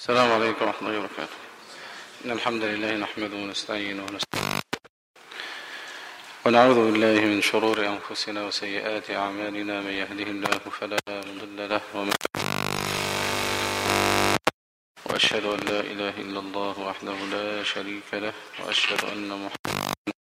السلام عليكم ورحمة الله وبركاته. إن الحمد لله نحمده ونستعينه ونستغفره ونعوذ بالله من شرور أنفسنا وسيئات أعمالنا. من يهده الله فلا مضل له وأشهد أن لا إله إلا الله وحده لا شريك له وأشهد أن محمدا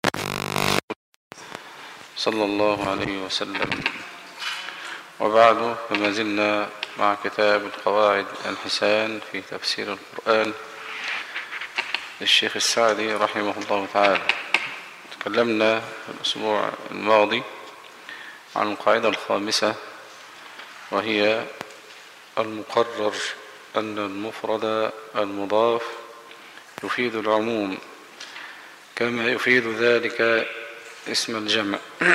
صلى الله عليه وسلم. وبعد، فما زلنا مع كتاب القواعد الحسان في تفسير القرآن للشيخ السعدي رحمه الله تعالى. تكلمنا في الأسبوع الماضي عن القاعدة الخامسة، وهي المقرر أن المفرد المضاف يفيد العموم كما يفيد ذلك اسم الجمع.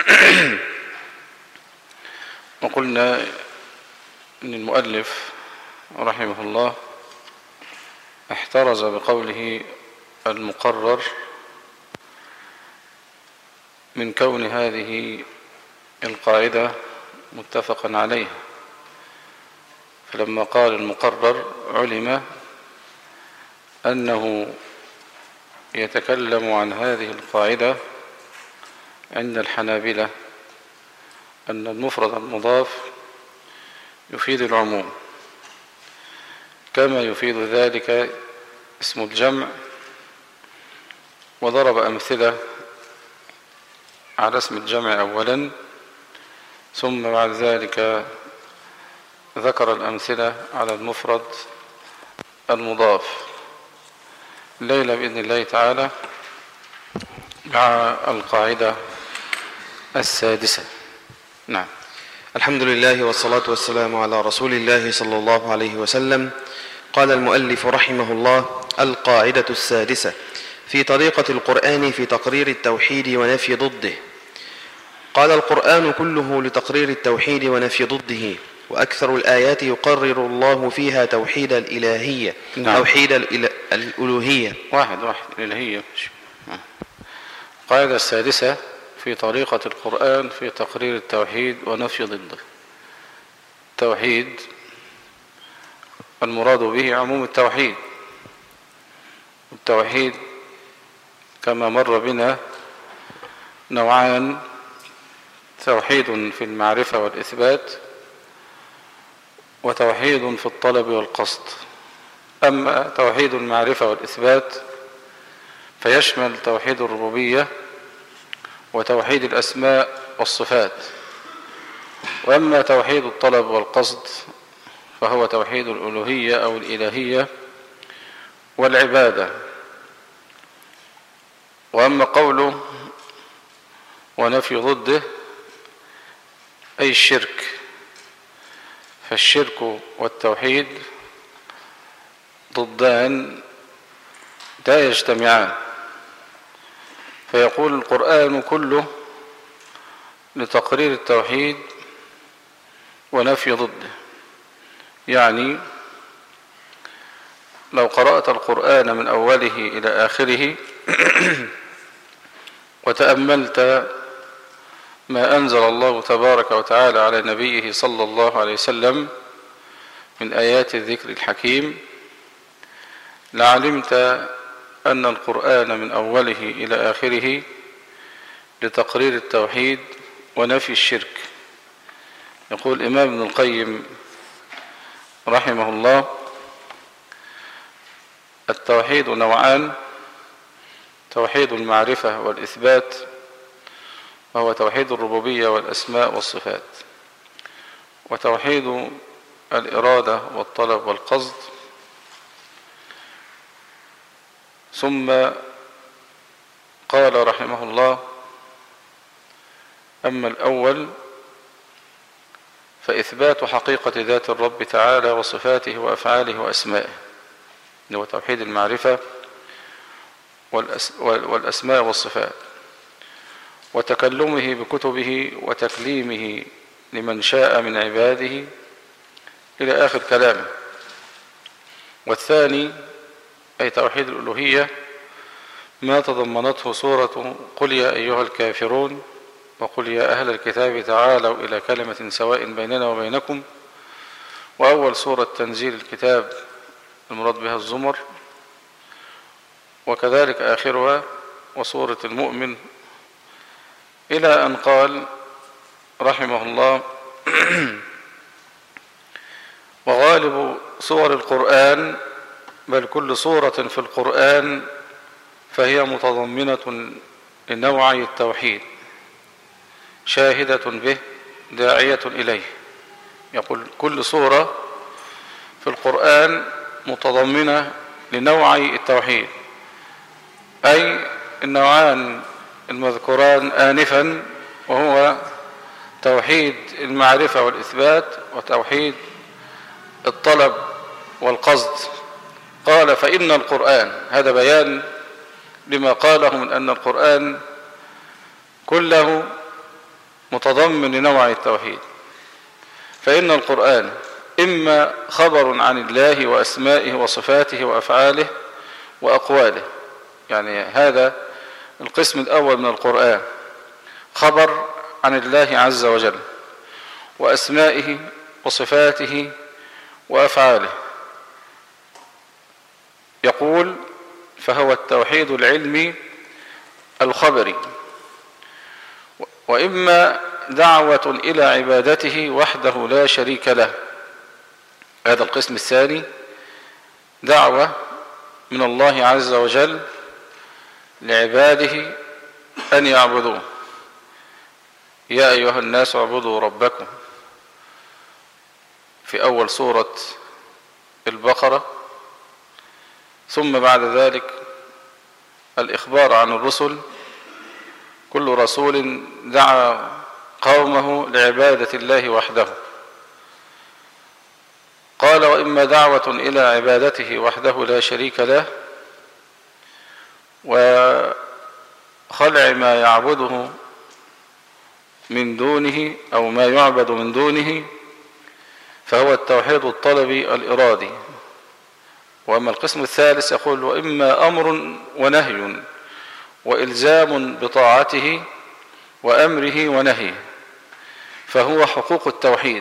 وقلنا أن المؤلف رحمه الله احترز بقوله المقرر من كون هذه القاعدة متفقا عليها، فلما قال المقرر علم أنه يتكلم عن هذه القاعدة عند الحنابلة أن المفرد المضاف يفيد العموم كما يفيد ذلك اسم الجمع، وضرب أمثلة على اسم الجمع أولا، ثم بعد ذلك ذكر الأمثلة على المفرد المضاف. الليلة بإذن الله تعالى مع القاعدة السادسة. نعم. الحمد لله والصلاة والسلام على رسول الله صلى الله عليه وسلم. قال المؤلف رحمه الله: القاعدة السادسة في طريقة القرآن في تقرير التوحيد ونفي ضده. قال: القرآن كله لتقرير التوحيد ونفي ضده، وأكثر الآيات يقرر الله فيها توحيد الإلهية. نعم. توحيد الألوهية. واحد الإلهية. القاعدة السادسة في طريقة القرآن في تقرير التوحيد ونفي ضده. التوحيد المراد به عموم التوحيد. التوحيد كما مر بنا نوعان: توحيد في المعرفة والإثبات، وتوحيد في الطلب والقصد. أما توحيد المعرفة والإثبات فيشمل توحيد الربوبية وتوحيد الأسماء والصفات، وأما توحيد الطلب والقصد فهو توحيد الألوهية أو الإلهية والعبادة. وأما قوله ونفي ضده أي الشرك، فالشرك والتوحيد ضدان لا يجتمعان، فيقول القرآن كله لتقرير التوحيد ونفي ضده. يعني لو قرأت القرآن من أوله إلى آخره وتأملت ما أنزل الله تبارك وتعالى على نبيه صلى الله عليه وسلم من آيات الذكر الحكيم، لعلمت أن القرآن من أوله إلى آخره لتقرير التوحيد ونفي الشرك. يقول الإمام ابن القيم رحمه الله: التوحيد نوعان: توحيد المعرفة والإثبات، وهو توحيد الربوبية والأسماء والصفات، وتوحيد الإرادة والطلب والقصد. ثم قال رحمه الله: أما الأول فإثبات حقيقة ذات الرب تعالى وصفاته وأفعاله وأسمائه، هو توحيد المعرفة والأسماء والصفات، وتكلمه بكتبه وتكليمه لمن شاء من عباده إلى آخر كلامه. والثاني أي توحيد الألوهية، ما تضمنته سورة قل يا أيها الكافرون وقل يا أهل الكتاب تعالوا إلى كلمة سواء بيننا وبينكم، وأول سورة تنزيل الكتاب المراد بها الزمر، وكذلك آخرها وسورة المؤمن، إلى أن قال رحمه الله: وغالب سور القرآن بل كل سورة في القرآن فهي متضمنة لنوعي التوحيد شاهدة به داعية إليه. يقول كل سورة في القرآن متضمنة لنوعي التوحيد، أي النوعان المذكوران آنفا، وهو توحيد المعرفة والإثبات وتوحيد الطلب والقصد. قال: فإن القرآن، هذا بيان لما قاله من أن القرآن كله متضمن لنوع التوحيد. فإن القرآن إما خبر عن الله وأسمائه وصفاته وأفعاله وأقواله، يعني هذا القسم الأول من القرآن خبر عن الله عز وجل وأسمائه وصفاته وأفعاله. يقول: فهو التوحيد العلمي الخبري. وإما دعوة إلى عبادته وحده لا شريك له، هذا القسم الثاني، دعوة من الله عز وجل لعباده أن يعبدوه: يا أيها الناس اعبدوا ربكم، في أول سورة البقرة. ثم بعد ذلك الإخبار عن الرسل، كل رسول دعا قومه لعبادة الله وحده. قال: وإما دعوة إلى عبادته وحده لا شريك له وخلع ما يعبده من دونه أو ما يعبد من دونه، فهو التوحيد الطلبي الإرادي. وأما القسم الثالث يقول: وإما أمر ونهي وإلزام بطاعته وأمره ونهيه، فهو حقوق التوحيد.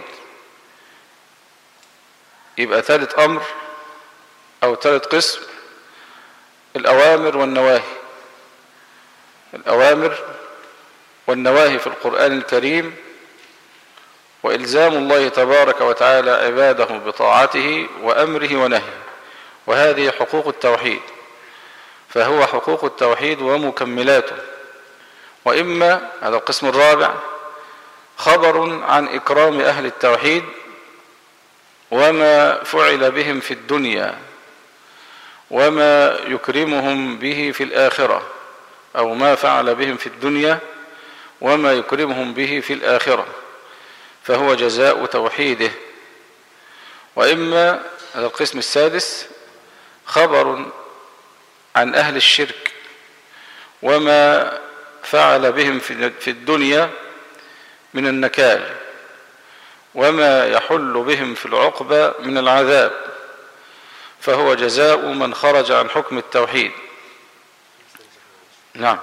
يبقى ثالث أمر أو ثالث قسم الأوامر والنواهي. الأوامر والنواهي في القرآن الكريم، وإلزام الله تبارك وتعالى عباده بطاعته وأمره ونهيه، وهذه حقوق التوحيد، فهو حقوق التوحيد ومكملاته. وإما، هذا القسم الرابع، خبر عن إكرام أهل التوحيد وما فعل بهم في الدنيا وما يكرمهم به في الآخرة، أو ما فعل بهم في الدنيا وما يكرمهم به في الآخرة، فهو جزاء توحيده. وإما، هذا القسم السادس، خبر عن أهل الشرك وما فعل بهم في الدنيا من النكال وما يحل بهم في العقبة من العذاب، فهو جزاء من خرج عن حكم التوحيد. نعم.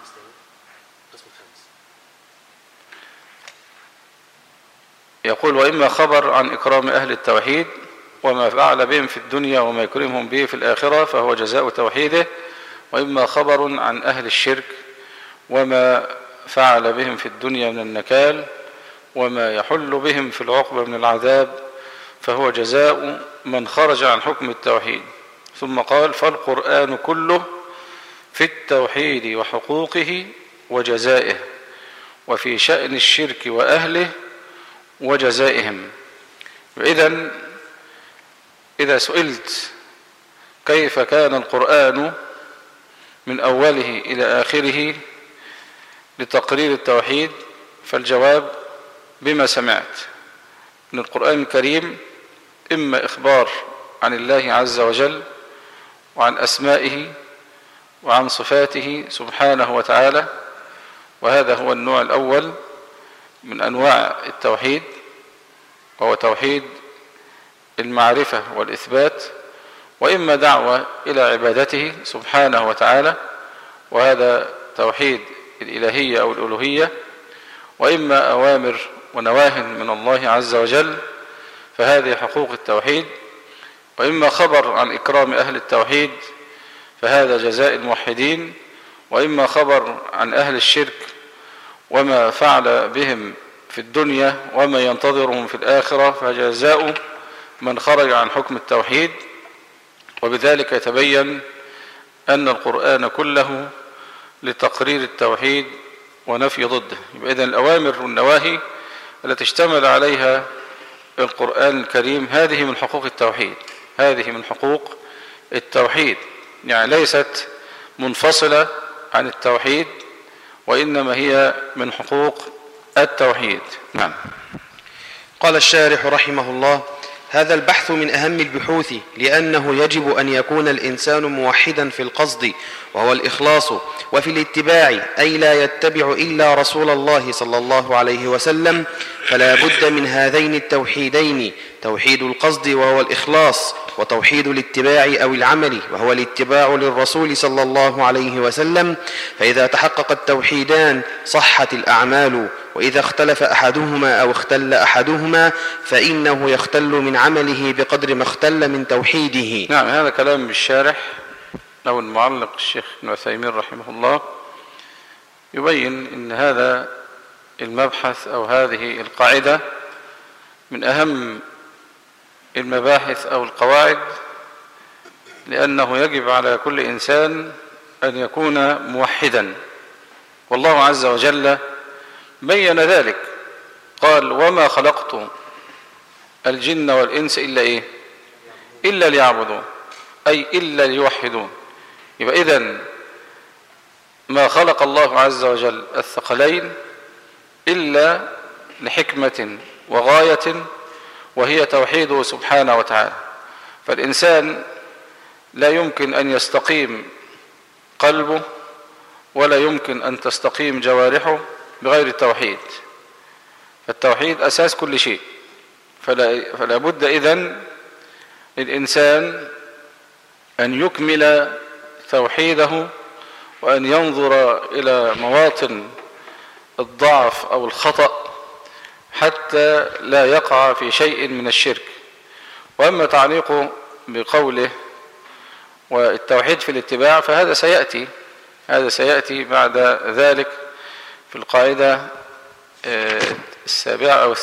يقول: وإما خبر عن إكرام أهل التوحيد وما فعل بهم في الدنيا وما يكرمهم به في الآخرة، فهو جزاء توحيده. وإما خبر عن أهل الشرك وما فعل بهم في الدنيا من النكال وما يحل بهم في العقبة من العذاب، فهو جزاء من خرج عن حكم التوحيد. ثم قال: فالقرآن كله في التوحيد وحقوقه وجزائه، وفي شأن الشرك وأهله وجزائهم. إذا سئلت كيف كان القرآن من أوله إلى آخره لتقرير التوحيد، فالجواب بما سمعت من القرآن الكريم: إما إخبار عن الله عز وجل وعن أسمائه وعن صفاته سبحانه وتعالى، وهذا هو النوع الأول من أنواع التوحيد، وهو توحيد المعرفة والإثبات. وإما دعوة إلى عبادته سبحانه وتعالى، وهذا توحيد الإلهية أو الألوهية. وإما أوامر ونواه من الله عز وجل، فهذه حقوق التوحيد. وإما خبر عن إكرام أهل التوحيد فهذا جزاء الموحدين، وإما خبر عن أهل الشرك وما فعل بهم في الدنيا وما ينتظرهم في الآخرة فجزاء من خرج عن حكم التوحيد. وبذلك يتبين أن القرآن كله لتقرير التوحيد ونفي ضده. يبقى إذن الأوامر والنواهي التي اشتمل عليها القرآن الكريم هذه من حقوق التوحيد، هذه من حقوق التوحيد، يعني ليست منفصلة عن التوحيد وإنما هي من حقوق التوحيد. نعم. قال الشارح رحمه الله: هذا البحث من أهم البحوث، لأنه يجب أن يكون الإنسان موحدا في القصد وهو الإخلاص، وفي الاتباع أي لا يتبع إلا رسول الله صلى الله عليه وسلم، فلا بد من هذين التوحيدين: توحيد القصد وهو الإخلاص، وتوحيد الاتباع أو العمل وهو الاتباع للرسول صلى الله عليه وسلم. فإذا تحقق التوحيدان صحت الأعمال، وإذا اختلف أحدهما أو اختل أحدهما فإنه يختل من عمله بقدر ما اختل من توحيده. نعم، هذا كلام الشارح أو المعلق الشيخ ابن عثيمين رحمه الله، يبين أن هذا المبحث أو هذه القاعدة من أهم المباحث أو القواعد، لأنه يجب على كل إنسان أن يكون موحدا، والله عز وجل بين ذلك، قال: وما خلقت الجن والإنس إلا إيه؟ إلا ليعبدون، أي إلا ليوحدون. يبقى إذن ما خلق الله عز وجل الثقلين إلا لحكمة وغاية، وهي توحيده سبحانه وتعالى. فالإنسان لا يمكن أن يستقيم قلبه ولا يمكن أن تستقيم جوارحه بغير التوحيد، فالتوحيد أساس كل شيء. فلا بد إذن للإنسان أن يكمل توحيده وأن ينظر إلى مواطن الضعف أو الخطأ حتى لا يقع في شيء من الشرك. وأما تعليقه بقوله والتوحيد في الاتباع فهذا سيأتي بعد ذلك في القاعدة السابعة أو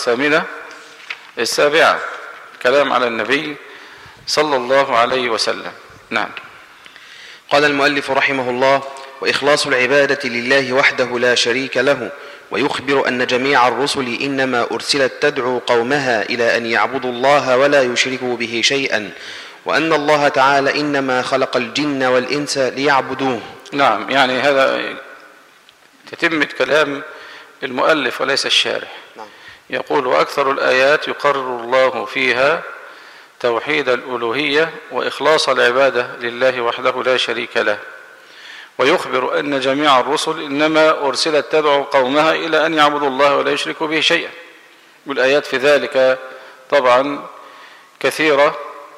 السابعة، الكلام على النبي صلى الله عليه وسلم. نعم. قال المؤلف رحمه الله: وإخلاص العبادة لله وحده لا شريك له. ويخبر أن جميع الرسل إنما أرسلت تدعو قومها إلى أن يعبدوا الله ولا يشركوا به شيئا، وأن الله تعالى إنما خلق الجن والإنس ليعبدوه. نعم، يعني هذا تتمة كلام المؤلف وليس الشارح. نعم. يقول: وأكثر الآيات يقرر الله فيها توحيد الألوهية وإخلاص العبادة لله وحده لا شريك له. ويخبر أن جميع الرسل إنما أرسلت تدعو قومها إلى أن يعبدوا الله ولا يشركوا به شيئا. والآيات في ذلك طبعا كثيرة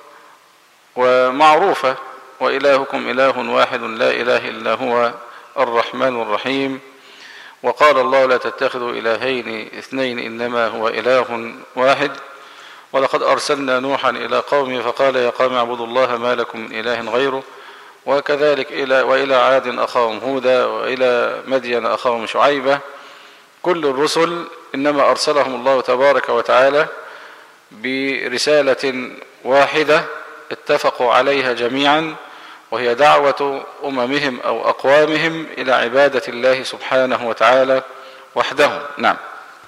ومعروفة: وإلهكم إله واحد لا إله إلا هو الرحمن الرحيم. وقال الله: لا تتخذوا إلهين اثنين إنما هو إله واحد. ولقد أرسلنا نوحا إلى قومه فقال: يا قوم اعبدوا الله ما لكم من إله غيره. وكذلك وإلى عاد أخاهم هودا، وإلى مدين أخاهم شعيبة. كل الرسل إنما أرسلهم الله تبارك وتعالى برسالة واحدة اتفقوا عليها جميعا، وهي دعوة أممهم أو أقوامهم إلى عبادة الله سبحانه وتعالى وحده. نعم.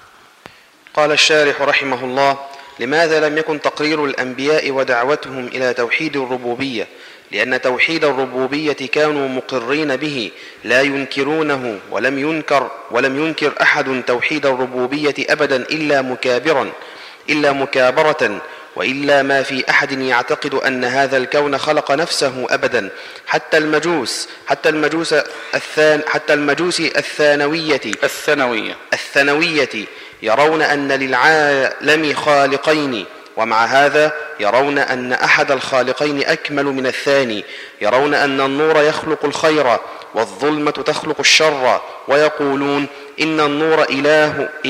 قال الشارح رحمه الله: لماذا لم يكن تقرير الأنبياء ودعوتهم إلى توحيد الربوبية؟ لأن توحيد الربوبية كانوا مقرين به لا ينكرونه، ولم ينكر أحد توحيد الربوبية أبدا إلا مكابرة، وإلا ما في أحد يعتقد أن هذا الكون خلق نفسه أبدا، حتى المجوس الثانوية يرون أن للعالم خالقين، ومع هذا يرون أن أحد الخالقين أكمل من الثاني، يرون أن النور يخلق الخير والظلمة تخلق الشر، ويقولون إن النور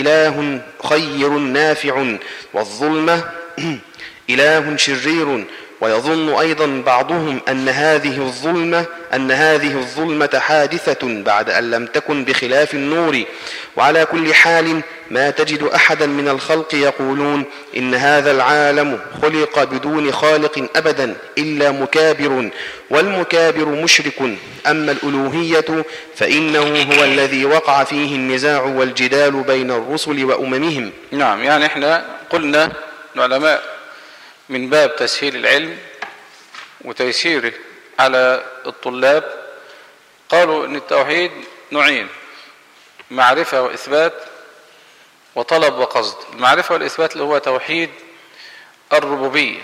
إله خير نافع، والظلمة إله شرير، ويظن أيضا بعضهم أن هذه الظلمة حادثة بعد أن لم تكن بخلاف النور. وعلى كل حال ما تجد أحدا من الخلق يقولون إن هذا العالم خلق بدون خالق أبدا إلا مكابر، والمكابر مشرك. أما الألوهية فإنه هو الذي وقع فيه النزاع والجدال بين الرسل وأممهم. نعم، يعني احنا قلنا العلماء من باب تسهيل العلم وتيسيره على الطلاب قالوا ان التوحيد نوعين: معرفة وإثبات، وطلب وقصد. المعرفة والإثبات اللي هو توحيد الربوبية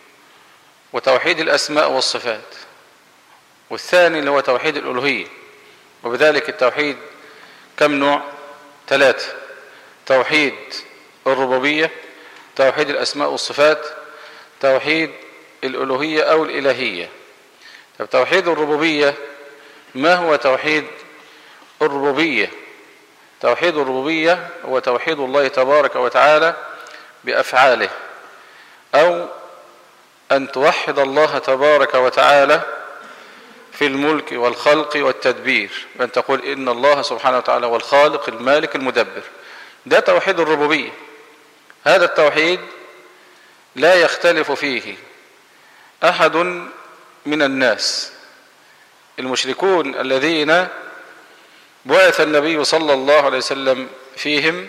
وتوحيد الأسماء والصفات، والثاني اللي هو توحيد الألوهية. وبذلك التوحيد كم نوع؟ 3: توحيد الربوبية، توحيد الأسماء والصفات، توحيد الألوهية أو الإلهية. طب توحيد الربوبية، ما هو توحيد الربوبية؟ توحيد الربوبية هو توحيد الله تبارك وتعالى بأفعاله، أو أن توحد الله تبارك وتعالى في الملك والخلق والتدبير، بأن تقول إن الله سبحانه وتعالى هو الخالق المالك المدبر. ده توحيد الربوبية. هذا التوحيد لا يختلف فيه أحد من الناس. المشركون الذين بعث النبي صلى الله عليه وسلم فيهم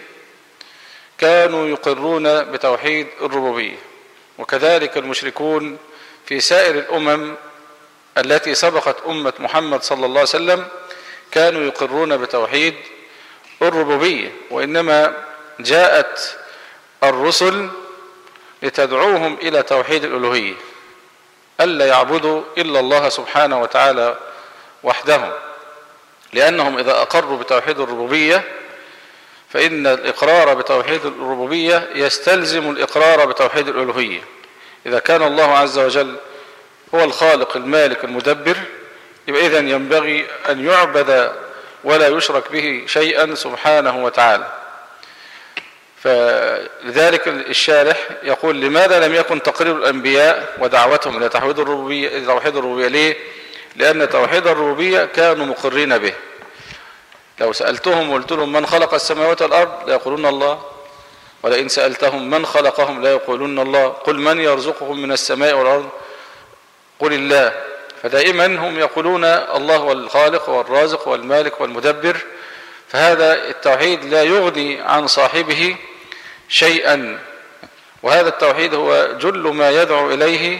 كانوا يقرون بتوحيد الربوبية، وكذلك المشركون في سائر الأمم التي سبقت أمة محمد صلى الله عليه وسلم كانوا يقرون بتوحيد الربوبية. وإنما جاءت الرسل لتدعوهم إلى توحيد الألوهية، ألا يعبدوا إلا الله سبحانه وتعالى وحده، لأنهم إذا أقروا بتوحيد الربوبية فإن الإقرار بتوحيد الربوبية يستلزم الإقرار بتوحيد الألوهية. إذا كان الله عز وجل هو الخالق المالك المدبر، يبقى إذن ينبغي أن يعبد ولا يشرك به شيئا سبحانه وتعالى. فلذلك الشارح يقول: لماذا لم يكن تقرير الأنبياء ودعوتهم إلى توحيد الربوبية؟ ليه؟ لأن توحيد الربوبية كانوا مقرين به. لو سألتهم وقلت لهم من خلق السماوات والأرض لا يقولون الله، ولئن سألتهم من خلقهم لا يقولون الله. قل من يرزقهم من السماء والأرض قل الله. فدائما هم يقولون الله هو الخالق والرازق والمالك والمدبر. فهذا التوحيد لا يغني عن صاحبه شيئا، وهذا التوحيد هو جل ما يدعو إليه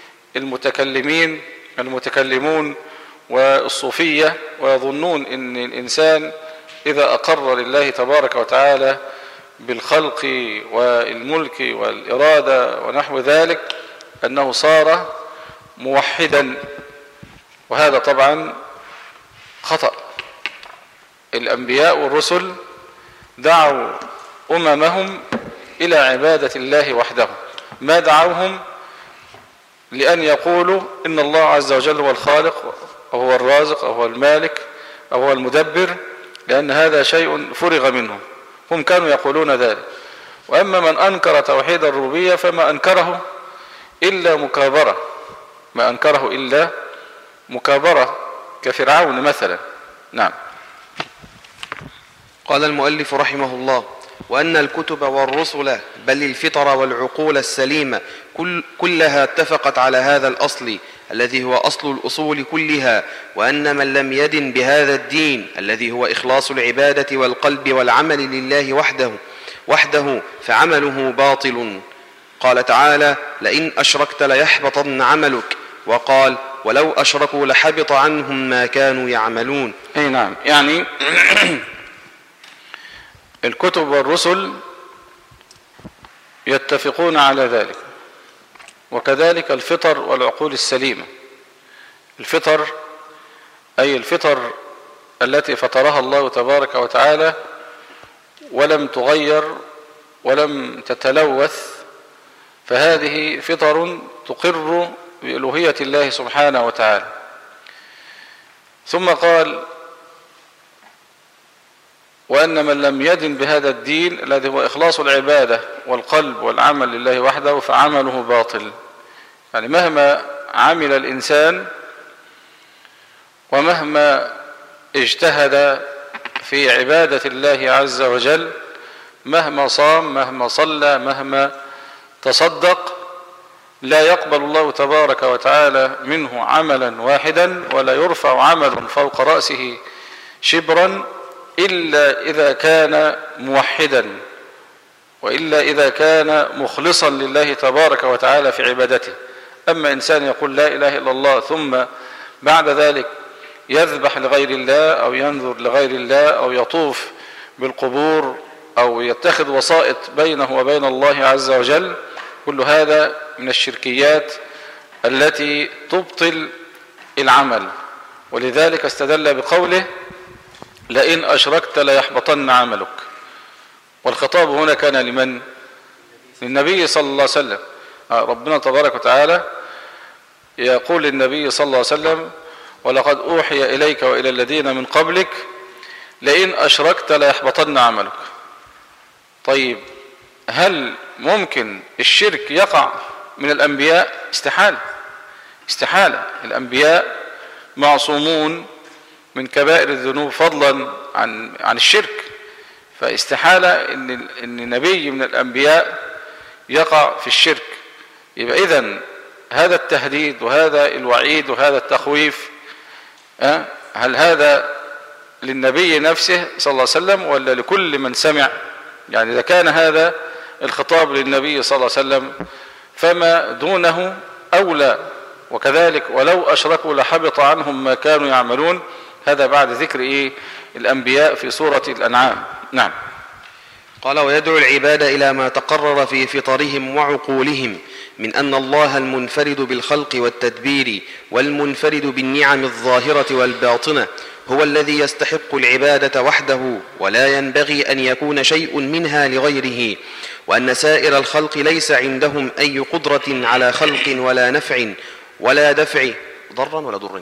المتكلمون والصوفية، ويظنون أن الإنسان إذا أقر لله تبارك وتعالى بالخلق والملك والإرادة ونحو ذلك أنه صار موحدا، وهذا طبعا خطأ. الأنبياء والرسل دعوا أممهم إلى عبادة الله وحده، ما دعوهم لأن يقولوا إن الله عز وجل هو الخالق أو هو الرازق أو هو المالك أو هو المدبر، لأن هذا شيء فرغ منه. هم كانوا يقولون ذلك. وأما من أنكر توحيد الربوبية فما أنكره إلا مكابرة، ما أنكره إلا مكابرة كفرعون مثلا. نعم. قال المؤلف رحمه الله: وأن الكتب والرسل بل الفطر والعقول السليمة كلها اتفقت على هذا الأصل الذي هو أصل الأصول كلها، وأن من لم يدن بهذا الدين الذي هو إخلاص العبادة والقلب والعمل لله وحده فعمله باطل. قال تعالى: لئن أشركت ليحبطن عملك، وقال: ولو أشركوا لحبط عنهم ما كانوا يعملون. أي نعم، يعني الكتب والرسل يتفقون على ذلك، وكذلك الفطر والعقول السليمة. الفطر أي الفطر التي فطرها الله تبارك وتعالى ولم تغير ولم تتلوث، فهذه فطر تقر بألوهية الله سبحانه وتعالى. ثم قال: وأن من لم يدن بهذا الدين الذي هو إخلاص العبادة والقلب والعمل لله وحده فعمله باطل. يعني مهما عمل الإنسان ومهما اجتهد في عبادة الله عز وجل، مهما صام، مهما صلى، مهما تصدق، لا يقبل الله تبارك وتعالى منه عملا واحدا، ولا يرفع عمل فوق رأسه شبرا إلا إذا كان موحدا، وإلا إذا كان مخلصا لله تبارك وتعالى في عبادته. أما إنسان يقول لا إله إلا الله ثم بعد ذلك يذبح لغير الله أو ينذر لغير الله أو يطوف بالقبور أو يتخذ وسائط بينه وبين الله عز وجل، كل هذا من الشركيات التي تبطل العمل. ولذلك استدل بقوله لئن أشركت ليحبطن عملك. والخطاب هنا كان لمن؟ للنبي صلى الله عليه وسلم. ربنا تبارك وتعالى يقول للنبي صلى الله عليه وسلم ولقد أوحي إليك وإلى الذين من قبلك لئن أشركت ليحبطن عملك. طيب هل ممكن الشرك يقع من الأنبياء؟ استحالة. الأنبياء معصومون من كبائر الذنوب فضلا عن الشرك، فاستحالة إن نبي من الأنبياء يقع في الشرك. يبقى إذن هذا التهديد وهذا الوعيد وهذا التخويف هل هذا للنبي نفسه صلى الله عليه وسلم ولا لكل من سمع؟ يعني إذا كان هذا الخطاب للنبي صلى الله عليه وسلم فما دونه أولى. وكذلك ولو أشركوا لحبط عنهم ما كانوا يعملون. هذا بعد ذكر الأنبياء في سورة الأنعام. نعم. قال ويدعو العباد إلى ما تقرر في فطرهم وعقولهم من أن الله المنفرد بالخلق والتدبير والمنفرد بالنعم الظاهرة والباطنة هو الذي يستحق العبادة وحده، ولا ينبغي أن يكون شيء منها لغيره، وأن سائر الخلق ليس عندهم أي قدرة على خلق ولا نفع ولا دفع ضر ولا ضر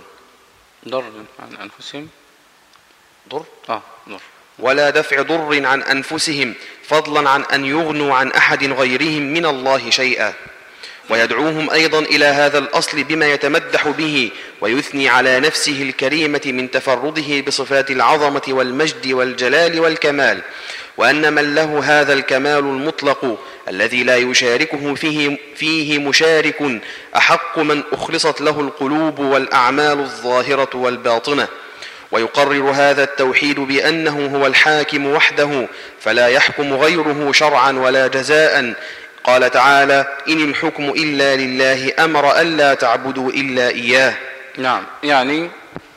عن أنفسهم ضر ضر ولا دفع ضر عن أنفسهم فضلا عن أن يغنوا عن أحد غيرهم من الله شيئا. ويدعوهم أيضا إلى هذا الأصل بما يتمدح به ويثني على نفسه الكريمة من تفرده بصفات العظمة والمجد والجلال والكمال، وأن من له هذا الكمال المطلق الذي لا يشاركه فيه مشارك أحق من أخلصت له القلوب والأعمال الظاهرة والباطنة. ويقرر هذا التوحيد بأنه هو الحاكم وحده فلا يحكم غيره شرعا ولا جزاء. قال تعالى إن الحكم إلا لله أمر ألا تعبدوا إلا إياه. نعم. يعني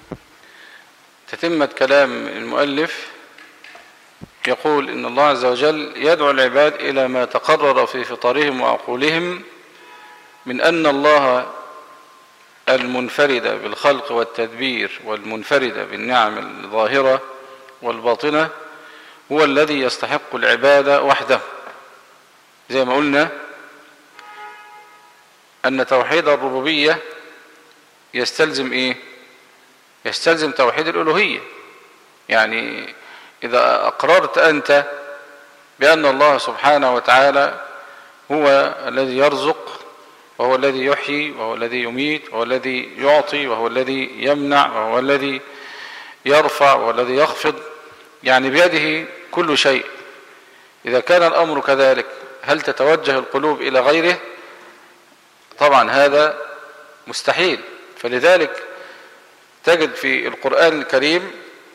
تتمة كلام المؤلف يقول إن الله عز وجل يدعو العباد إلى ما تقرر في فطرهم وعقولهم من أن الله المنفرد بالخلق والتدبير والمنفرد بالنعم الظاهرة والباطنة هو الذي يستحق العبادة وحده. زي ما قلنا أن توحيد الربوبية يستلزم يستلزم توحيد الألوهية. يعني إذا أقررت أنت بأن الله سبحانه وتعالى هو الذي يرزق وهو الذي يحيي وهو الذي يميت وهو الذي يعطي وهو الذي يمنع وهو الذي يرفع وهو الذي يخفض، يعني بيده كل شيء. إذا كان الأمر كذلك هل تتوجه القلوب إلى غيره؟ طبعا هذا مستحيل. فلذلك تجد في القرآن الكريم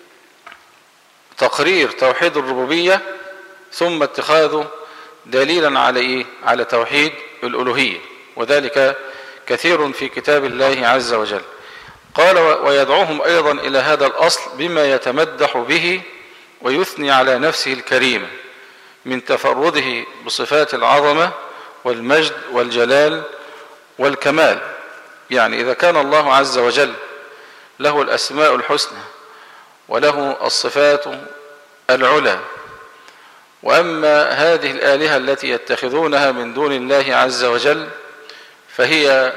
تقرير توحيد الربوبية ثم اتخاذه دليلا على على توحيد الألوهية، وذلك كثير في كتاب الله عز وجل. قال ويدعوهم أيضا إلى هذا الأصل بما يتمدح به ويثني على نفسه الكريمة من تفرده بصفات العظمة والمجد والجلال والكمال. يعني إذا كان الله عز وجل له الأسماء الحسنى وله الصفات العلى، وأما هذه الآلهة التي يتخذونها من دون الله عز وجل فهي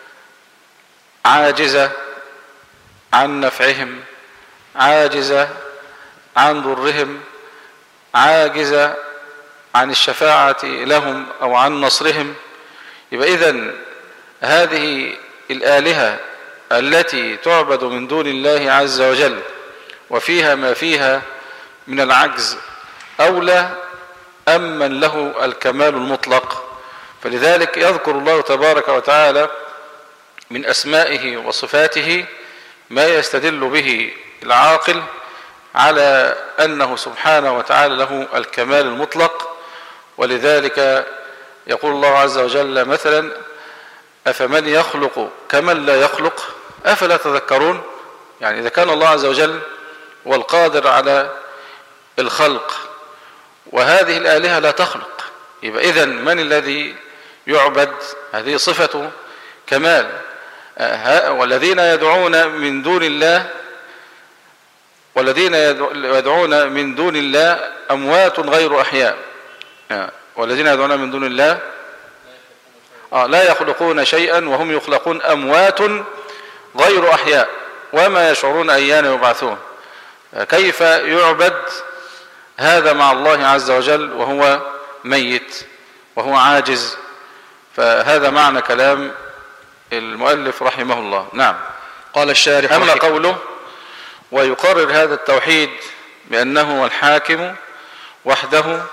عاجزة عن نفعهم، عاجزة عن ضرهم، عاجزة عن الشفاعة لهم أو عن نصرهم. يبقى إذن هذه الآلهة التي تعبد من دون الله عز وجل وفيها ما فيها من العجز أولى أم من له الكمال المطلق؟ فلذلك يذكر الله تبارك وتعالى من أسمائه وصفاته ما يستدل به العاقل على أنه سبحانه وتعالى له الكمال المطلق. ولذلك يقول الله عز وجل مثلا: أفمن يخلق كمن لا يخلق أفلا تذكرون. يعني إذا كان الله عز وجل هو القادر على الخلق وهذه الآلهة لا تخلق، يبقى إذن من الذي يعبد؟ هذه صفة كمال. والذين يدعون من دون الله أموات غير أحياء. والذين يدعون من دون الله لا يخلقون شيئا وهم يخلقون، أموات غير أحياء وما يشعرون أيان يبعثون. كيف يعبد هذا مع الله عز وجل وهو ميت وهو عاجز؟ فهذا معنى كلام المؤلف رحمه الله. نعم. قال الشارح: أما قوله ويقرر هذا التوحيد بأنه هو الحاكم وحده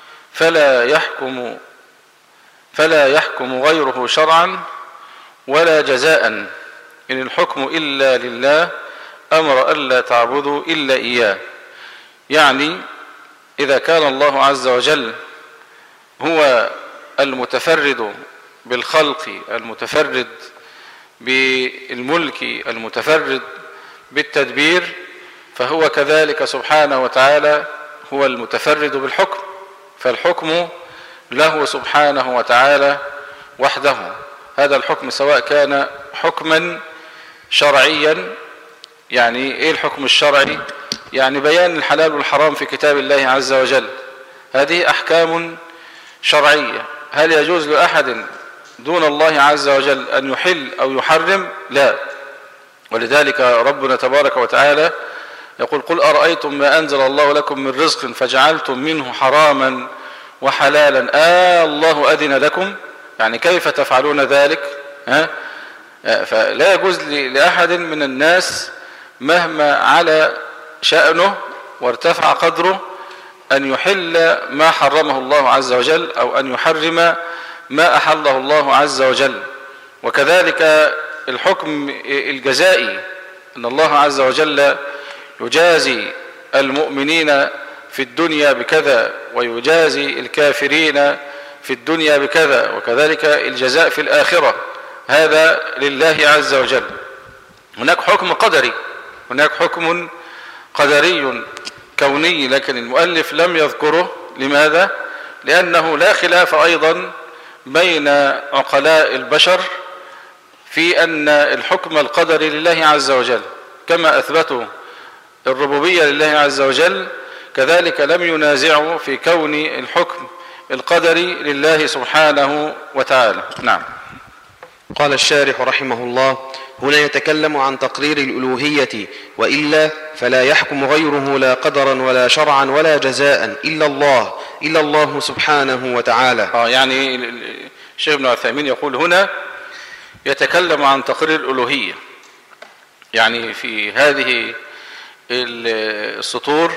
فلا يحكم غيره شرعا ولا جزاء، إن الحكم إلا لله أمر ألا تعبدوا إلا إياه. يعني إذا كان الله عز وجل هو المتفرد بالخلق، المتفرد بالملك، المتفرد بالتدبير، فهو كذلك سبحانه وتعالى هو المتفرد بالحكم، فالحكم له سبحانه وتعالى وحده. هذا الحكم سواء كان حكما شرعيا، يعني ايه الحكم الشرعي؟ يعني بيان الحلال والحرام في كتاب الله عز وجل، هذه أحكام شرعية. هل يجوز لأحد دون الله عز وجل أن يحل أو يحرم؟ لا. ولذلك ربنا تبارك وتعالى يقول: قل أرأيتم ما أنزل الله لكم من رزق فجعلتم منه حراما وحلالا الله أذن لكم. يعني كيف تفعلون ذلك؟ فلا يجوز لأحد من الناس مهما على شأنه وارتفع قدره أن يحل ما حرمه الله عز وجل أو أن يحرم ما أحله الله عز وجل. وكذلك الحكم الجزائي، أن الله عز وجل يجازي المؤمنين في الدنيا بكذا ويجازي الكافرين في الدنيا بكذا، وكذلك الجزاء في الآخرة، هذا لله عز وجل. هناك حكم قدري، هناك حكم قدري كوني، لكن المؤلف لم يذكره. لماذا؟ لأنه لا خلاف أيضا بين عقلاء البشر في أن الحكم القدري لله عز وجل، كما أثبتوا الربوبية لله عز وجل، كذلك لم ينازعوا في كون الحكم القدري لله سبحانه وتعالى. نعم. قال الشارح رحمه الله: هنا يتكلم عن تقرير الألوهية، وإلا فلا يحكم غيره لا قدرا ولا شرعا ولا جزاء إلا الله سبحانه وتعالى. يعني الشيخ ابن عثيمين يقول هنا يتكلم عن تقرير الألوهية. يعني في هذه السطور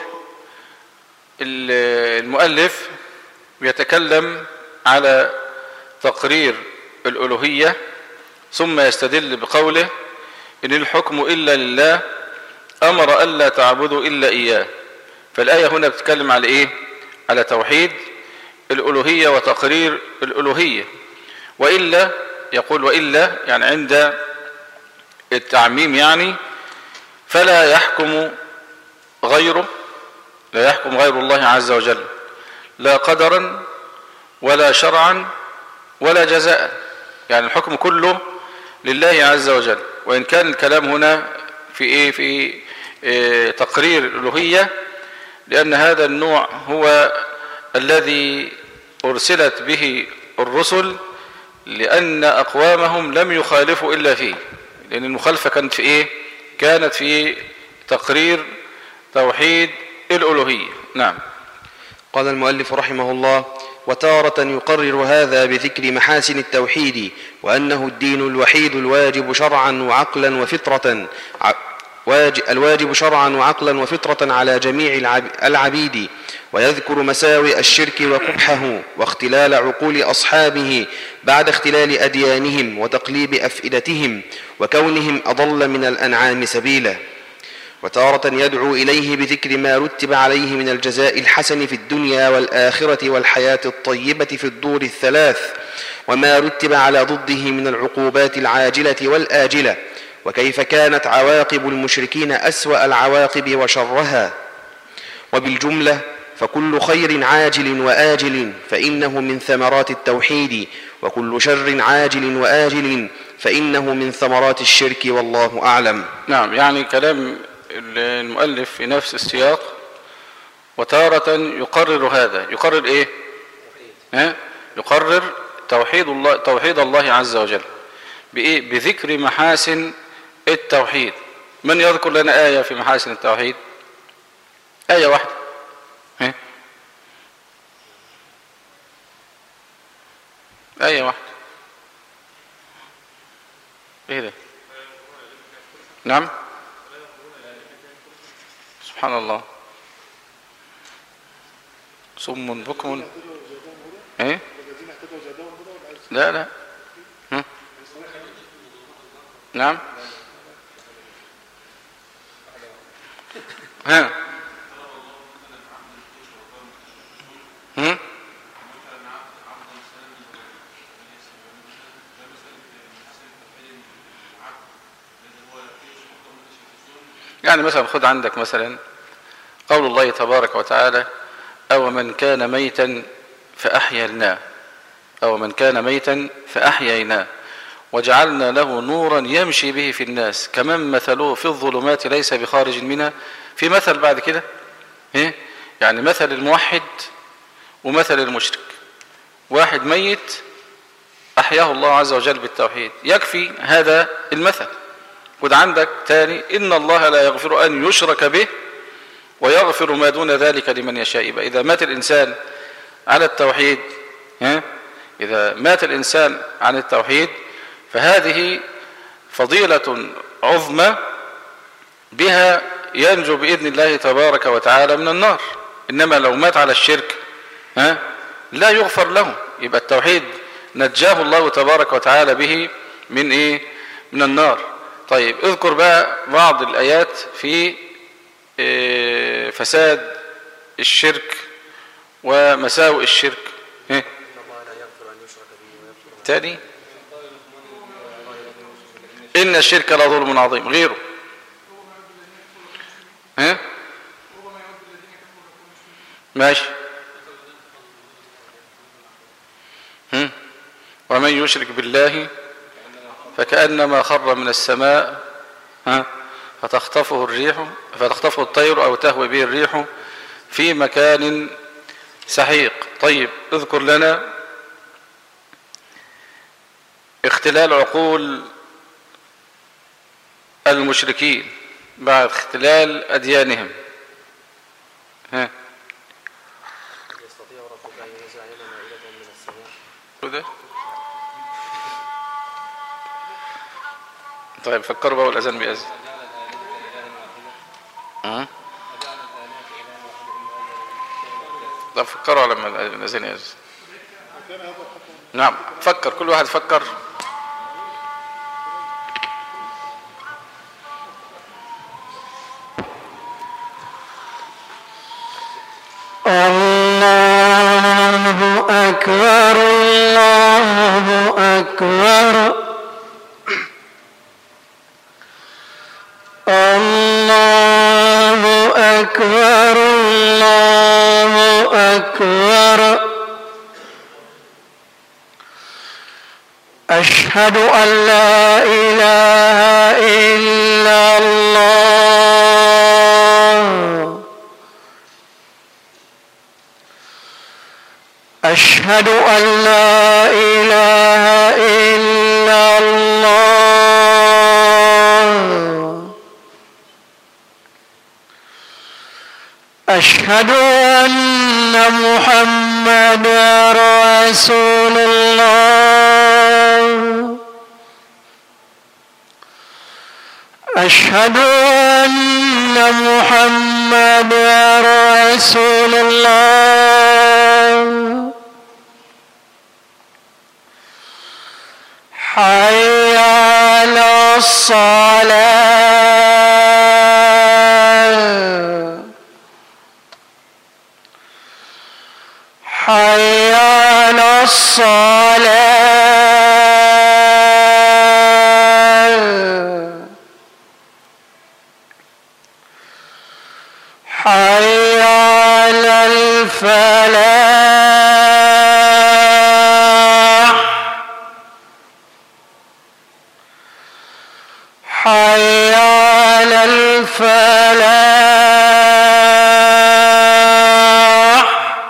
المؤلف يتكلم على تقرير الألوهية، ثم يستدل بقوله: إن الحكم إلا لله أمر ألا تعبدوا إلا إياه. فالآية هنا بتتكلم على إيه؟ على توحيد الألوهية وتقرير الألوهية. وإلا يقول وإلا يعني عند التعميم، يعني فلا يحكم غيره، لا يحكم غير الله عز وجل لا قدرا ولا شرعا ولا جزاء. يعني الحكم كله لله عز وجل. وإن كان الكلام هنا في إيه؟ في تقرير الألوهية، لأن هذا النوع هو الذي أرسلت به الرسل، لأن أقوامهم لم يخالفوا إلا فيه، لأن المخالفة كانت في إيه؟ كانت في تقرير توحيد الألوهية. نعم. قال المؤلف رحمه الله: وتارة يقرر هذا بذكر محاسن التوحيد وأنه الدين الوحيد الواجب شرعا وعقلا وفطرة الواجب شرعا وعقلا وفطرة على جميع العبيد، ويذكر مساوئ الشرك وقبحه واختلال عقول أصحابه بعد اختلال أديانهم وتقليب أفئدتهم وكونهم أضل من الأنعام سبيلا. وتارة يدعو إليه بذكر ما رتب عليه من الجزاء الحسن في الدنيا والآخرة والحياة الطيبة في الدور الثلاث، وما رتب على ضده من العقوبات العاجلة والآجلة، وكيف كانت عواقب المشركين أسوأ العواقب وشرها. وبالجملة فكل خير عاجل وآجل فإنه من ثمرات التوحيد، وكل شر عاجل وآجل فإنه من ثمرات الشرك، والله أعلم. نعم، يعني كلام المؤلف في نفس السياق. وتارة يقرر هذا، يقرر ايه؟ يقرر توحيد الله عز وجل بإيه؟ بذكر محاسن التوحيد. من يذكر لنا آية في محاسن التوحيد؟ آية واحدة. آية واحدة. ايه ده؟ نعم، سبحان الله. صم بكم. ايه؟ لا لا. نعم. ها. يعني مثلا خذ عندك مثلا قول الله تبارك وتعالى: أو من كان ميتا فأحييناه، أو من كان ميتا فأحييناه وجعلنا له نورا يمشي به في الناس كمن مثله في الظلمات ليس بخارج منها. في مثل بعد كده يعني مثل الموحد ومثل المشرك. واحد ميت أحياه الله عز وجل بالتوحيد، يكفي هذا المثل. خد عندك تاني: إن الله لا يغفر أن يشرك به ويغفر ما دون ذلك لمن يشاء. إذا مات الإنسان على التوحيد، إذا مات الإنسان عن التوحيد فهذه فضيلة عظمى بها ينجو بإذن الله تبارك وتعالى من النار. إنما لو مات على الشرك لا يغفر له. يبقى التوحيد نجاه الله تبارك وتعالى به من إيه؟ من النار. طيب اذكر بقى بعض الآيات في فساد الشرك ومساوئ الشرك. تاني: إن الشرك لظلم عظيم. غيره ماشي. ومن يشرك بالله فكأنما خر من السماء فتخطفه الطير أو تهوي به الريح في مكان سحيق. طيب اذكر لنا اختلال عقول المشركين بعد اختلال أديانهم. يستطيع ربك أن ينزل علينا مائدة من السماء. طيب فكروا بقى والأذان بيأذن. طب فكروا على ما الأذان يأذن. نعم، فكر، كل واحد فكر. الله أكبر الله أكبر الله أكبر الله أكبر. أشهد أن لا إله إلا الله. أشهد أن لا إله إلا الله. أشهد أن محمدا محمد رسول الله أشهد أن محمد رسول الله حي على الصلاة حي على الصلاة حي على الفلاح حي على الفلاح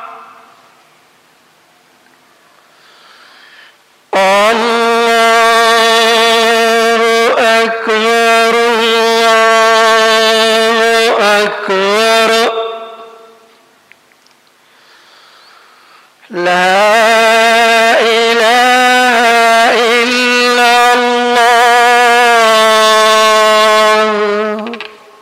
الله أكبر الله أكبر لا إله إلا الله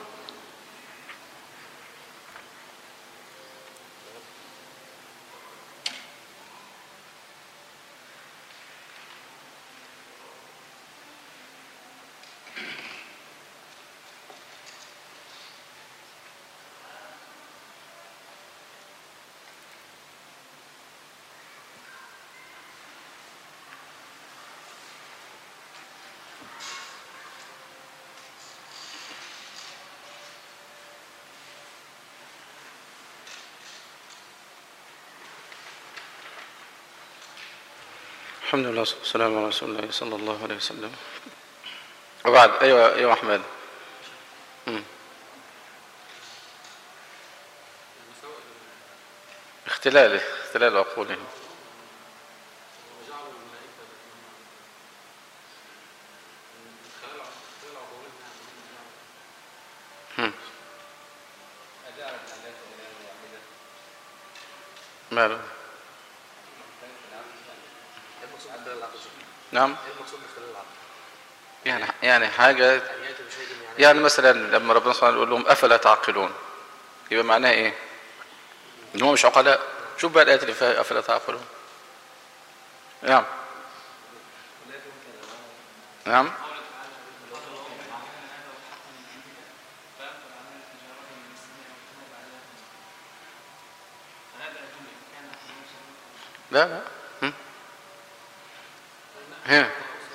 الحمد لله والسلام على رسول الله صلى الله عليه وسلم. وبعد. أيوة أحمد. اختلال عقولهم. ماله؟ نعم. يعني حاجة، يعني مثلا لما ربنا سبحانه يقول لهم أفلا تعقلون، يبقى معناها إيه؟ إن هم مش عقلاء. شوف بقى الآيات اللي فيها أفلا تعقلون. نعم. نعم. لا. هنا.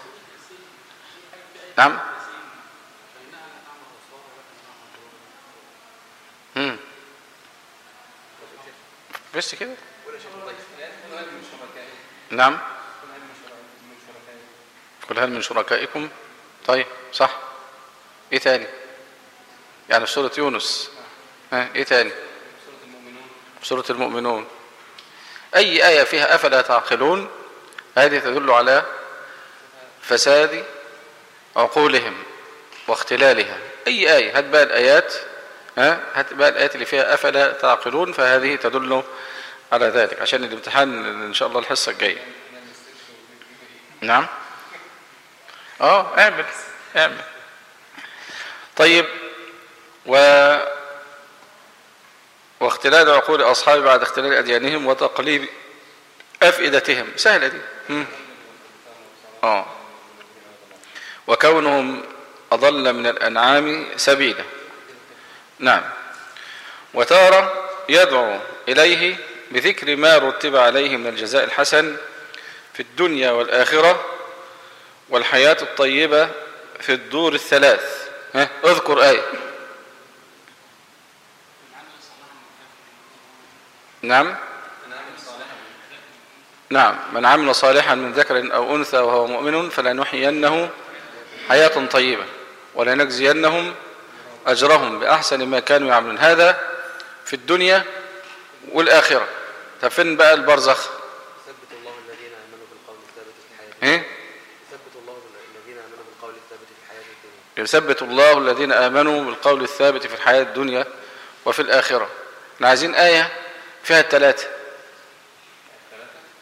نعم. بس كده. نعم. قل هل من شركائكم. طيب صح. ايه تاني؟ يعني في سورة يونس. ايه تاني؟ في سورة المؤمنون. اي آية فيها افلا تعقلون هذه تدل على فساد عقولهم واختلالها. اي آية هات بقى الآيات، هات بقى الآيات اللي فيها افلا تعقلون، فهذه تدل على ذلك عشان الامتحان ان شاء الله الحصة الجاية. نعم. اعمل. طيب. واختلال عقول أصحابه بعد اختلال أديانهم وتقليب أفئدتهم. سهلة دي. وكونهم أضل من الأنعام سبيلا. نعم. وتارة يدعو إليه بذكر ما رتب عليه من الجزاء الحسن في الدنيا والآخرة والحياة الطيبة في الدور الثلاث. اذكر آية. نعم. من عمل صالحا من ذكر أو أنثى وهو مؤمن فلنحيينه حياة طيبة ولنجزينهم أجرهم بأحسن ما كانوا يعملون. هذا في الدنيا والآخرة. طب فين بقى البرزخ؟ يثبت الله الذين آمنوا بالقول الثابت في الحياة الدنيا. يثبت الله الذين آمنوا بالقول الثابت في الحياة الدنيا. يثبت الله الذين آمنوا بالقول الثابت في الحياة الدنيا وفي الآخرة. احنا عايزين آية فيها الثلاثة.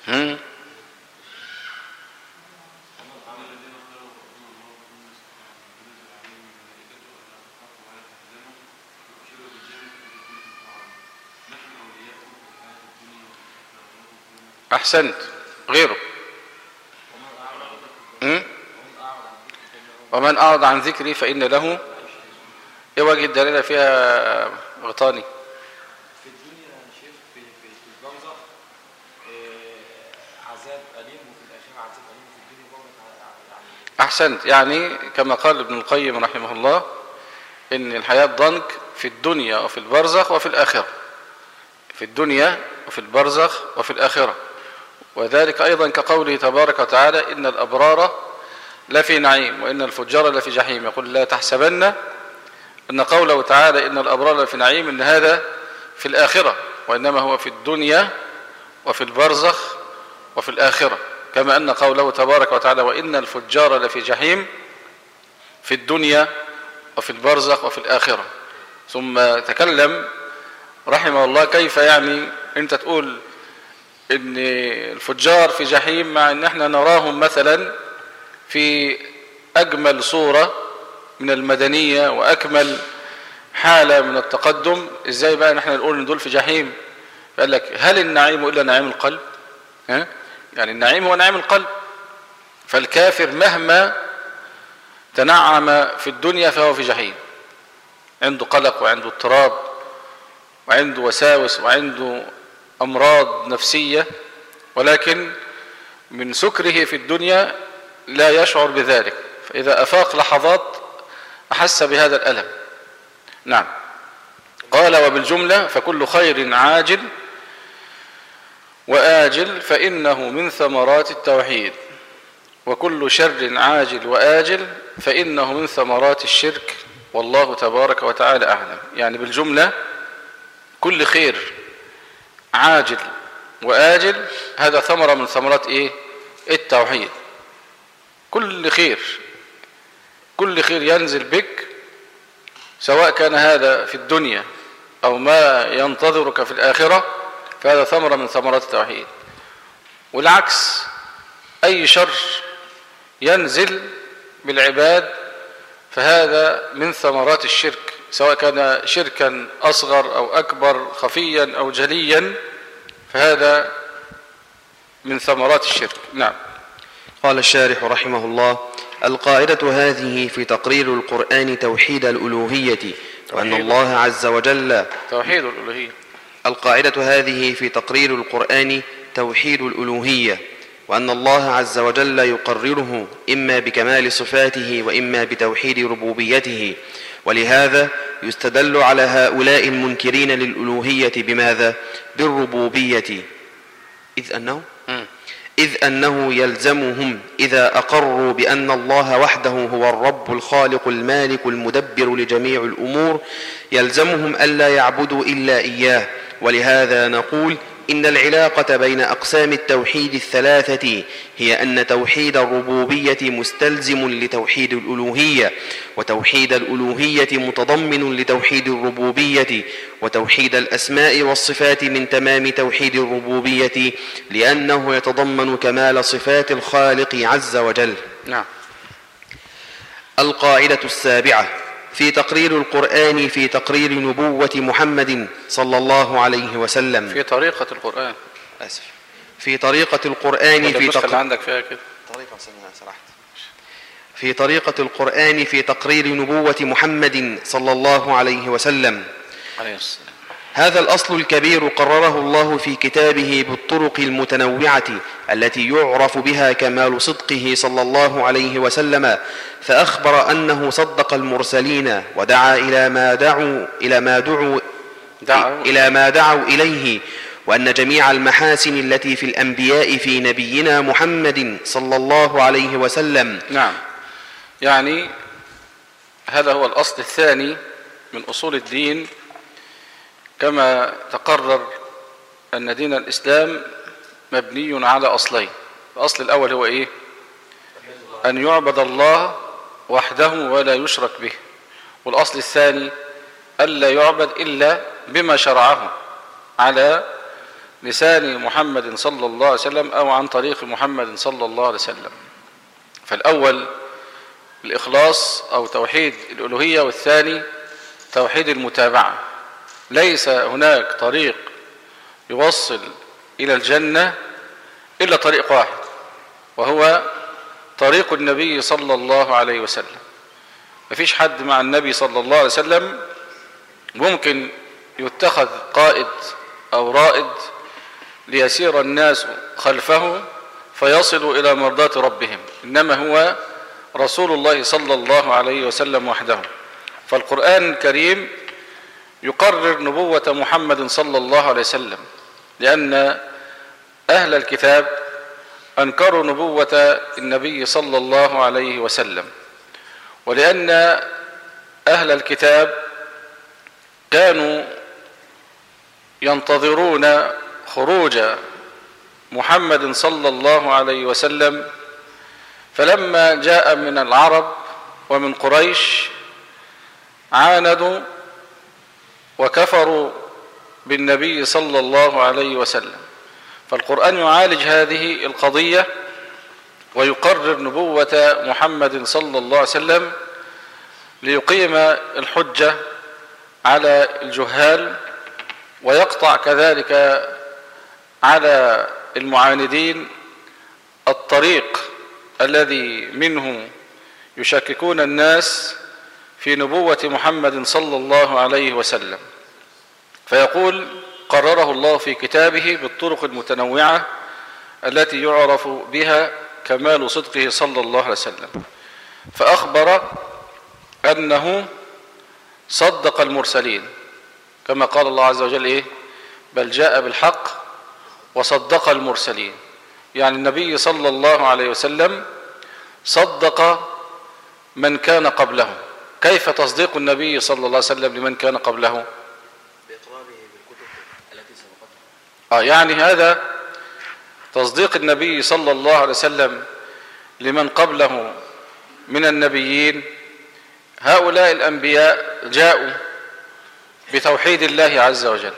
أحسنت. غيره. ومن أعرض عن ذكري فإن له. إيه وجه الدلالة فيها غطاني؟ في الدنيا يا شيخ في البرزخ عذاب أليم، وفي الآخرة عذاب أليم، وفي الدنيا برضه أحسنت. يعني كما قال ابن القيم رحمه الله إن الحياة ضنك في الدنيا وفي البرزخ وفي الآخرة. في الدنيا وفي البرزخ وفي الآخرة. وذلك أيضا كقوله تبارك وتعالى إن الأبرار لفي نعيم وإن الفجار لفي جحيم. يقول لا تحسبن أن قوله تعالى إن الأبرار لفي نعيم إن هذا في الآخرة، وإنما هو في الدنيا وفي البرزخ وفي الآخرة، كما أن قوله تبارك وتعالى وإن الفجار لفي جحيم في الدنيا وفي البرزخ وفي الآخرة. ثم تكلم رحمه الله كيف يعني أنت تقول إن الفجار في جحيم مع أن احنا نراهم مثلا في أجمل صورة من المدنية وأكمل حالة من التقدم، إزاي بقى نحن نقول إن دول في جحيم؟ قال لك هل النعيم إلا نعيم القلب؟ يعني النعيم هو نعيم القلب. فالكافر مهما تنعم في الدنيا فهو في جحيم، عنده قلق وعنده اضطراب وعنده وساوس وعنده أمراض نفسية، ولكن من سكره في الدنيا لا يشعر بذلك، فإذا أفاق لحظات أحس بهذا الألم. نعم. قال وبالجملة فكل خير عاجل وآجل فإنه من ثمرات التوحيد، وكل شر عاجل وآجل فإنه من ثمرات الشرك، والله تبارك وتعالى أعلم. يعني بالجملة كل خير عاجل وآجل هذا ثمرة من ثمرات إيه؟ التوحيد. كل خير ينزل بك سواء كان هذا في الدنيا أو ما ينتظرك في الآخرة فهذا ثمرة من ثمرات التوحيد. والعكس أي شر ينزل بالعباد فهذا من ثمرات الشرك، سواء كان شركا أصغر أو أكبر، خفيا أو جليا، فهذا من ثمرات الشرك. نعم. قال الشارح رحمه الله القاعدة هذه في تقرير القرآن توحيد الألوهية وأن الله عز وجل توحيد الألوهية. القاعدة هذه في تقرير القرآن توحيد الألوهية وأن الله عز وجل يقرره إما بكمال صفاته وإما بتوحيد ربوبيته. ولهذا يستدل على هؤلاء المنكرين للألوهية بماذا؟ بالربوبية، إذ أنه يلزمهم إذا أقروا بأن الله وحده هو الرب الخالق المالك المدبر لجميع الأمور يلزمهم ألا يعبدوا إلا إياه. ولهذا نقول إن العلاقة بين أقسام التوحيد الثلاثة هي أن توحيد الربوبية مستلزم لتوحيد الألوهية، وتوحيد الألوهية متضمن لتوحيد الربوبية، وتوحيد الأسماء والصفات من تمام توحيد الربوبية لأنه يتضمن كمال صفات الخالق عز وجل. نعم. القاعدة السابعة في تقرير القرآن في تقرير نبوة محمد صلى الله عليه وسلم في طريقة القرآن في طريقة القرآن عندك فيها كده في طريقة القرآن في تقرير نبوة محمد صلى الله عليه وسلم. هذا الأصل الكبير قرره الله في كتابه بالطرق المتنوعة التي يعرف بها كمال صدقه صلى الله عليه وسلم، فأخبر أنه صدق المرسلين ودعا إلى ما دعوا إليه، وأن جميع المحاسن التي في الأنبياء في نبينا محمد صلى الله عليه وسلم. نعم. يعني هذا هو الأصل الثاني من أصول الدين، كما تقرر أن دين الإسلام مبني على أصلين. الأصل الأول هو إيه؟ أن يعبد الله وحده ولا يشرك به. والأصل الثاني ألا يعبد إلا بما شرعه على لسان محمد صلى الله عليه وسلم أو عن طريق محمد صلى الله عليه وسلم. فالأول الإخلاص أو توحيد الألوهية، والثاني توحيد المتابعة. ليس هناك طريق يوصل إلى الجنة إلا طريق واحد، وهو طريق النبي صلى الله عليه وسلم. مفيش حد مع النبي صلى الله عليه وسلم ممكن يتخذ قائد أو رائد ليسير الناس خلفه فيصلوا إلى مرضاة ربهم، إنما هو رسول الله صلى الله عليه وسلم وحده. فالقرآن الكريم يقرر نبوة محمد صلى الله عليه وسلم، لأن أهل الكتاب أنكروا نبوة النبي صلى الله عليه وسلم، ولأن أهل الكتاب كانوا ينتظرون خروج محمد صلى الله عليه وسلم، فلما جاء من العرب ومن قريش عاندوا وكفروا بالنبي صلى الله عليه وسلم. فالقرآن يعالج هذه القضية ويقرر نبوة محمد صلى الله عليه وسلم ليقيم الحجة على الجهال، ويقطع كذلك على المعاندين الطريق الذي منه يشككون الناس في نبوة محمد صلى الله عليه وسلم. فيقول قرره الله في كتابه بالطرق المتنوعة التي يعرف بها كمال صدقه صلى الله عليه وسلم، فأخبر أنه صدق المرسلين كما قال الله عز وجل بل جاء بالحق وصدق المرسلين. يعني النبي صلى الله عليه وسلم صدق من كان قبله. كيف تصديق النبي صلى الله عليه وسلم لمن كان قبله؟ بإقراره بالكتب التي سبقته. يعني هذا تصديق النبي صلى الله عليه وسلم لمن قبله من النبيين. هؤلاء الأنبياء جاءوا بتوحيد الله عز وجل،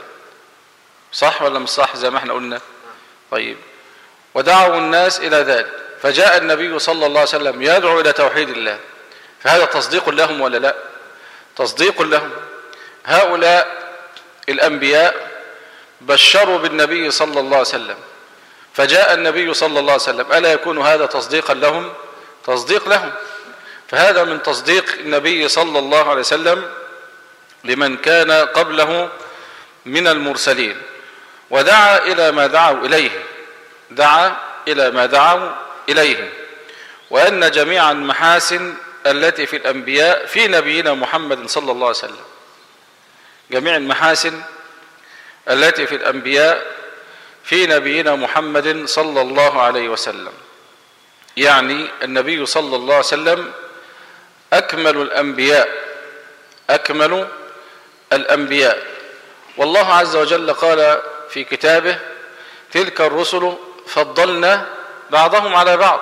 صح ولا مش صح زي ما احنا قلنا؟ طيب، ودعوا الناس إلى ذلك، فجاء النبي صلى الله عليه وسلم يدعو إلى توحيد الله، فهذا تصديق لهم ولا لا؟ تصديق لهم. هؤلاء الأنبياء بشروا بالنبي صلى الله عليه وسلم، فجاء النبي صلى الله عليه وسلم، ألا يكون هذا تصديقا لهم؟ تصديق لهم. فهذا من تصديق النبي صلى الله عليه وسلم لمن كان قبله من المرسلين. ودعا إلى ما دعوا إليه، دعا إلى ما دعوا إليه، وأن جميع المحاسن التي في الأنبياء في نبينا محمد صلى الله عليه وسلم. جميع المحاسن التي في الأنبياء في نبينا محمد صلى الله عليه وسلم. يعني النبي صلى الله عليه وسلم أكمل الأنبياء، أكمل الأنبياء. والله عز وجل قال في كتابه تلك الرسل فضلنا بعضهم على بعض.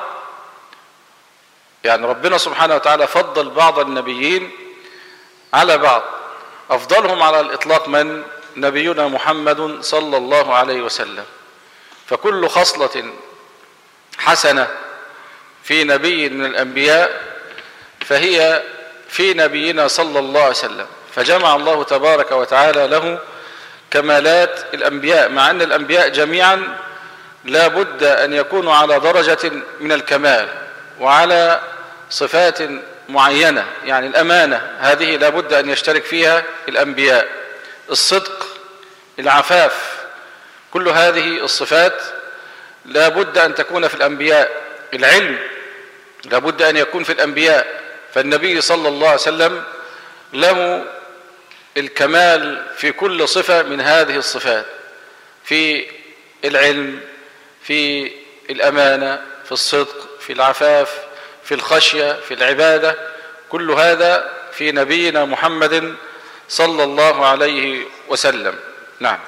يعني ربنا سبحانه وتعالى فضل بعض النبيين على بعض، أفضلهم على الإطلاق من؟ نبينا محمد صلى الله عليه وسلم. فكل خصلة حسنة في نبي من الأنبياء فهي في نبينا صلى الله عليه وسلم. فجمع الله تبارك وتعالى له كمالات الأنبياء، مع أن الأنبياء جميعا لا بد أن يكونوا على درجة من الكمال وعلى صفات معينة. يعني الأمانة هذه لا بد أن يشترك فيها الأنبياء، الصدق، العفاف، كل هذه الصفات لا بد أن تكون في الأنبياء. العلم لا بد أن يكون في الأنبياء. فالنبي صلى الله عليه وسلم له الكمال في كل صفة من هذه الصفات، في العلم، في الأمانة، في الصدق، في العفاف، في الخشية، في العبادة. كل هذا في نبينا محمد صلى الله عليه وسلم. نعم.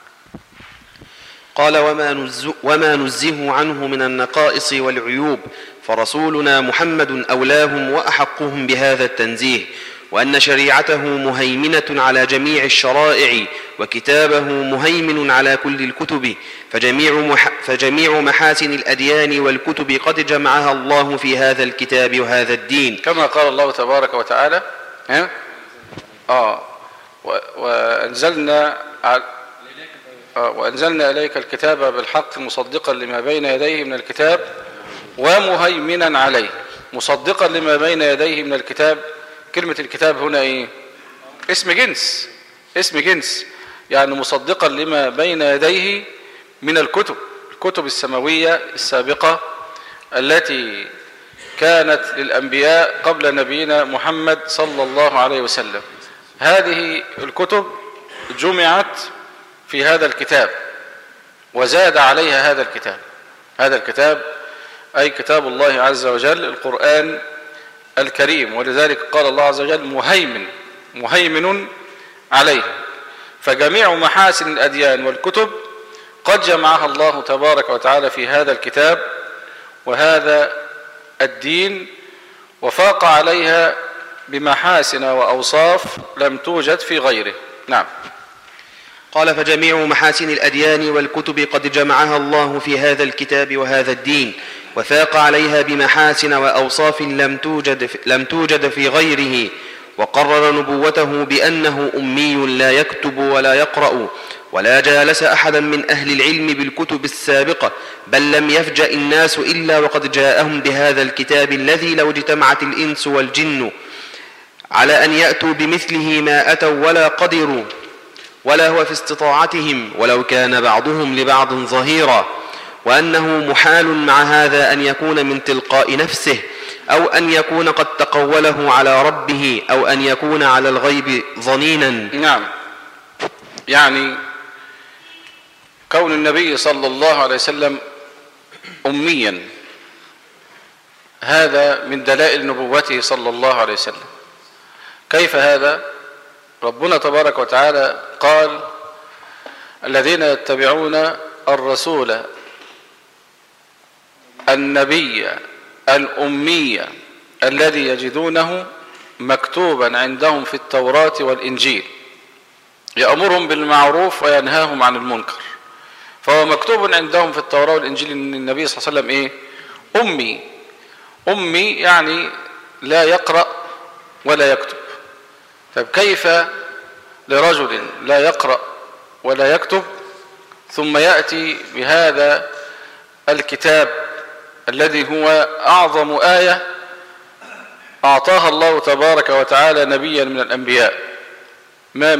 قال وما نزه عنه من النقائص والعيوب، فرسولنا محمد أولاهم وأحقهم بهذا التنزيه، وأن شريعته مهيمنة على جميع الشرائع وكتابه مهيمن على كل الكتب، فجميع محاسن الأديان والكتب قد جمعها الله في هذا الكتاب وهذا الدين، كما قال الله تبارك وتعالى وأنزلنا إليك الكتاب بالحق مصدقا لما بين يديه من الكتاب ومهيمنا عليه. مصدقا لما بين يديه من الكتاب، كلمة الكتاب هنا ايه؟ اسم جنس، يعني مصدقا لما بين يديه من الكتب السماوية السابقة التي كانت للأنبياء قبل نبينا محمد صلى الله عليه وسلم. هذه الكتب جمعت في هذا الكتاب وزاد عليها هذا الكتاب أي كتاب الله عز وجل القرآن الكريم، ولذلك قال الله عز وجل مهيمن عليه. فجميع محاسن الأديان والكتب قد جمعها الله تبارك وتعالى في هذا الكتاب وهذا الدين، وفاق عليها بمحاسن وأوصاف لم توجد في غيره. نعم. قال: فجميع محاسن الأديان والكتب قد جمعها الله في هذا الكتاب وهذا الدين، وفاق عليها بمحاسن وأوصاف لم توجد في غيره، وقرر نبوته بأنه أمي لا يكتب ولا يقرأ، ولا جالس أحدا من أهل العلم بالكتب السابقة، بل لم يفجأ الناس إلا وقد جاءهم بهذا الكتاب الذي لو اجتمعت الإنس والجن على أن يأتوا بمثله ما أتوا ولا قدروا، ولا هو في استطاعتهم ولو كان بعضهم لبعض ظهيرا، وأنه محال مع هذا أن يكون من تلقاء نفسه، أو أن يكون قد تقوله على ربه، أو أن يكون على الغيب ظنينا. نعم، يعني كون النبي صلى الله عليه وسلم أميا هذا من دلائل نبوته صلى الله عليه وسلم. كيف هذا؟ ربنا تبارك وتعالى قال: الذين يتبعون الرسول النبي الأمي الذي يجدونه مكتوبا عندهم في التوراة والإنجيل يأمرهم بالمعروف وينهاهم عن المنكر. فهو مكتوب عندهم في التوراة والإنجيل أن النبي صلى الله عليه وسلم إيه؟ أمي يعني لا يقرأ ولا يكتب. طيب كيف لرجل لا يقرأ ولا يكتب ثم يأتي بهذا الكتاب الذي هو أعظم آية أعطاها الله تبارك وتعالى نبيا من الأنبياء؟ ما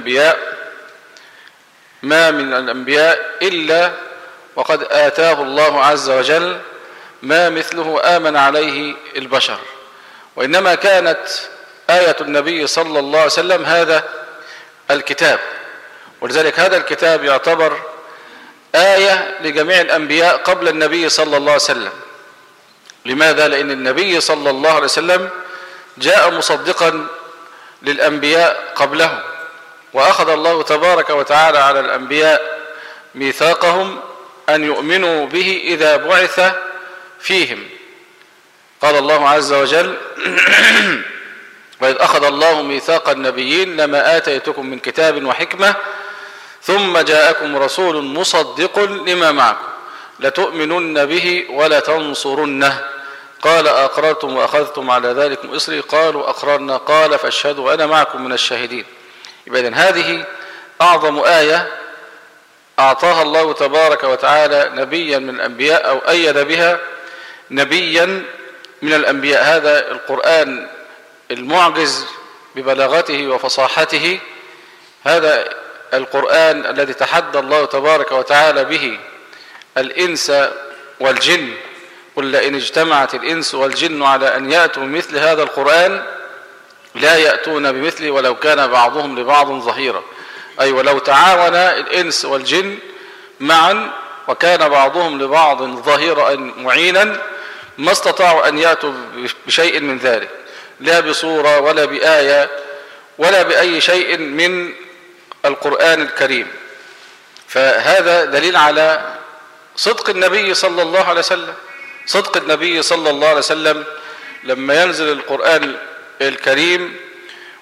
من الأنبياء إلا وقد آتاه الله عز وجل ما مثله آمن عليه البشر، وإنما كانت آية النبي صلى الله عليه وسلم هذا الكتاب. ولذلك هذا الكتاب يعتبر آية لجميع الأنبياء قبل النبي صلى الله عليه وسلم. لماذا؟ لأن النبي صلى الله عليه وسلم جاء مصدقا للأنبياء قبله، وأخذ الله تبارك وتعالى على الأنبياء ميثاقهم أن يؤمنوا به إذا بعث فيهم. قال الله عز وجل: وإذ أخذ الله ميثاق النبيين لما آتيتكم من كتاب وحكمة ثم جاءكم رسول مصدق لما معكم لتؤمنن به ولتنصرنه قال أقررتم وأخذتم على ذلكم إصري قالوا أقررنا قال فاشهدوا وأنا معكم من الشاهدين. إذن هذه أعظم آية أعطاها الله تبارك وتعالى نبيا من الأنبياء، أو أيد بها نبيا من الأنبياء. هذا القرآن المعجز ببلاغته وفصاحته، هذا القرآن الذي تحدى الله تبارك وتعالى به الإنس والجن. قل لئن اجتمعت الإنس والجن على أن يأتوا بمثل هذا القرآن لا يأتون بمثله ولو كان بعضهم لبعض ظهيرا، أي ولو تعاون الإنس والجن معا وكان بعضهم لبعض ظهيرا معينا ما استطاعوا أن يأتوا بشيء من ذلك، لا بصورة ولا بآية ولا بأي شيء من القرآن الكريم. فهذا دليل على صدق النبي صلى الله عليه وسلم. صدق النبي صلى الله عليه وسلم لما ينزل القرآن الكريم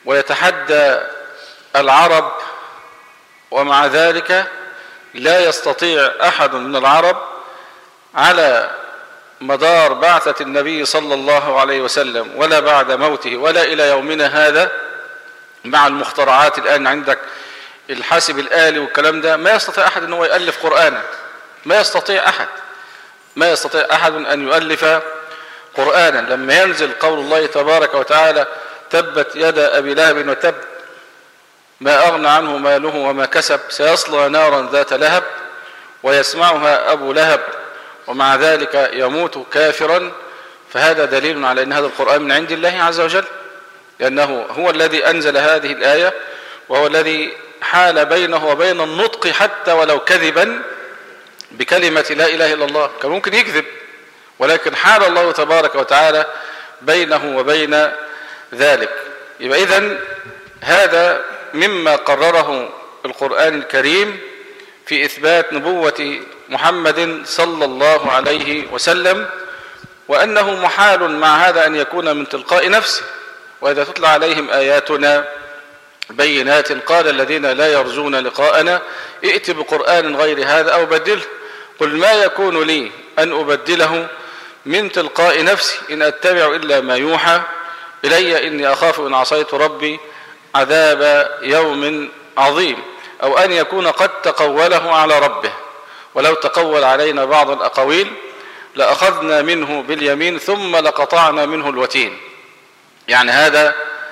ويتحدى العرب، ومع ذلك لا يستطيع أحد من العرب على مدار بعثة النبي صلى الله عليه وسلم ولا بعد موته ولا إلى يومنا هذا، مع المخترعات الآن عندك الحاسب الآلي والكلام ده، ما يستطيع أحد أنه يؤلف قرآنا، ما يستطيع أحد أن يؤلف قرآنا. لما ينزل قول الله تبارك وتعالى: تبت يد أبي لهب وتب ما أغنى عنه ماله وما كسب سيصلى نارا ذات لهب، ويسمعها أبو لهب ومع ذلك يموت كافرا، فهذا دليل على أن هذا القرآن من عند الله عز وجل، لأنه هو الذي أنزل هذه الآية، وهو الذي حال بينه وبين النطق حتى ولو كذبا بكلمة لا إله إلا الله. كان ممكن يكذب، ولكن حال الله تبارك وتعالى بينه وبين ذلك. يبقى إذن هذا مما قرره القرآن الكريم في إثبات نبوة محمد صلى الله عليه وسلم، وأنه محال مع هذا أن يكون من تلقاء نفسه. وإذا تتلى عليهم آياتنا بينات قال الذين لا يرجون لقاءنا ائت بقرآن غير هذا أو بدله، قل ما يكون لي أن أبدله من تلقاء نفسي إن أتبع إلا ما يوحى إلي إني أخاف إن عصيت ربي عذاب يوم عظيم، أو أن يكون قد تقوله على ربه ولو تقول علينا بعض الأقاويل لأخذنا منه باليمين ثم لقطعنا منه الوتين. يعني هذا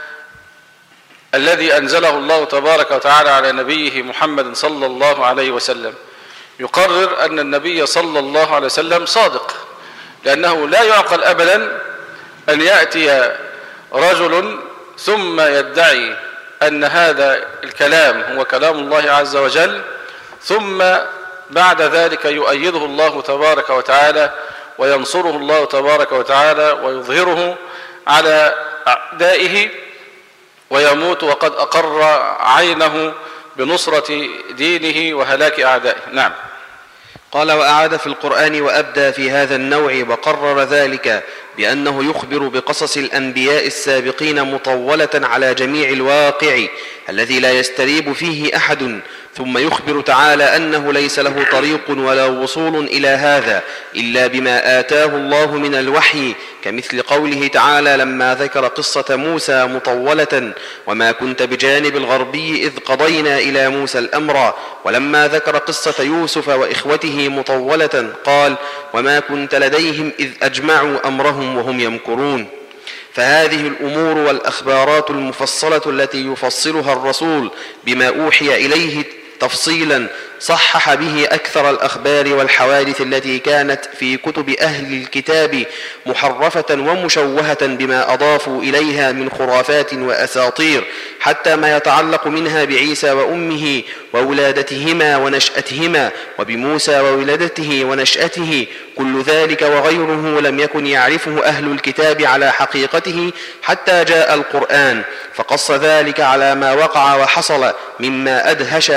الذي أنزله الله تبارك وتعالى على نبيه محمد صلى الله عليه وسلم يقرر أن النبي صلى الله عليه وسلم صادق، لأنه لا يعقل أبدا أن يأتي رجل ثم يدعي أن هذا الكلام هو كلام الله عز وجل، ثم بعد ذلك يؤيده الله تبارك وتعالى وينصره الله تبارك وتعالى ويظهره على أعدائه، ويموت وقد أقر عينه بنصرة دينه وهلاك أعدائه. نعم. قال: وأعاد في القرآن وأبدى في هذا النوع وقرر ذلك بأنه يخبر بقصص الأنبياء السابقين مطولة على جميع الواقع الذي لا يستريب فيه أحد، ثم يخبر تعالى أنه ليس له طريق ولا وصول إلى هذا إلا بما آتاه الله من الوحي، كمثل قوله تعالى لما ذكر قصة موسى مطولة: وما كنت بجانب الغربي إذ قضينا إلى موسى الأمر، ولما ذكر قصة يوسف وإخوته مطولة قال: وما كنت لديهم إذ أجمعوا أمرهم وهم يمكرون. فهذه الأمور والأخبارات المفصلة التي يفصلها الرسول بما أوحي إليه تفصيلا صحح به أكثر الأخبار والحوادث التي كانت في كتب أهل الكتاب محرفة ومشوهة بما أضافوا إليها من خرافات وأساطير، حتى ما يتعلق منها بعيسى وأمه وولادتهما ونشأتهما، وبموسى وولادته ونشأته. كل ذلك وغيره لم يكن يعرفه أهل الكتاب على حقيقته حتى جاء القرآن، فقص ذلك على ما وقع وحصل مما أدهش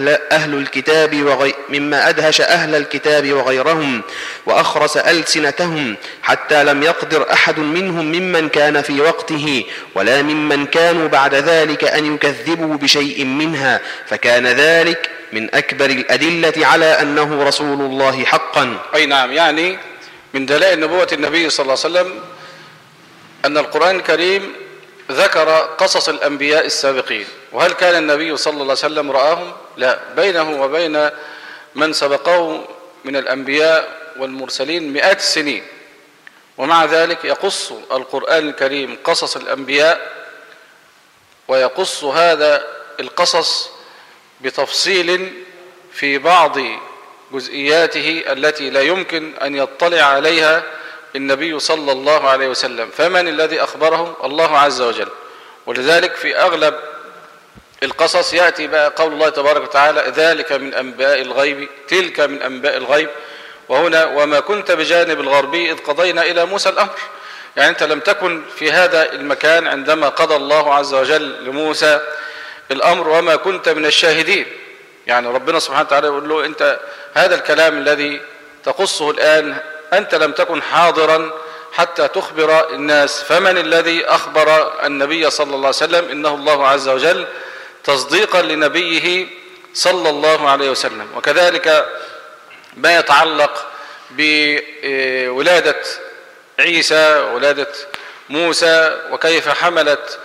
أهل الكتاب وغيرهم وأخرس ألسنتهم، حتى لم يقدر أحد منهم ممن كان في وقته ولا ممن كانوا بعد ذلك أن يكذبوا بشيء منها، فكان ذلك من أكبر الأدلة على أنه رسول الله حقا. أي نعم. يعني من دلائل نبوة النبي صلى الله عليه وسلم أن القرآن الكريم ذكر قصص الأنبياء السابقين. وهل كان النبي صلى الله عليه وسلم رآهم؟ لا، بينه وبين من سبقه من الأنبياء والمرسلين مئات السنين، ومع ذلك يقص القرآن الكريم قصص الأنبياء، ويقص هذا القصص بتفصيل في بعض جزئياته التي لا يمكن أن يطلع عليها النبي صلى الله عليه وسلم. فمن الذي أخبره؟ الله عز وجل. ولذلك في أغلب القصص يأتي بقى قول الله تبارك وتعالى ذلك من أنباء الغيب تلك من أنباء الغيب، وهنا وما كنت بجانب الغربي إذ قضينا إلى موسى الأمر. يعني أنت لم تكن في هذا المكان عندما قضى الله عز وجل لموسى الأمر، وما كنت من الشاهدين. يعني ربنا سبحانه وتعالى يقول له أنت هذا الكلام الذي تقصه الآن أنت لم تكن حاضرا حتى تخبر الناس. فمن الذي أخبر النبي صلى الله عليه وسلم؟ إنه الله عز وجل، تصديقا لنبيه صلى الله عليه وسلم. وكذلك ما يتعلق بولادة عيسى وولادة موسى، وكيف حملت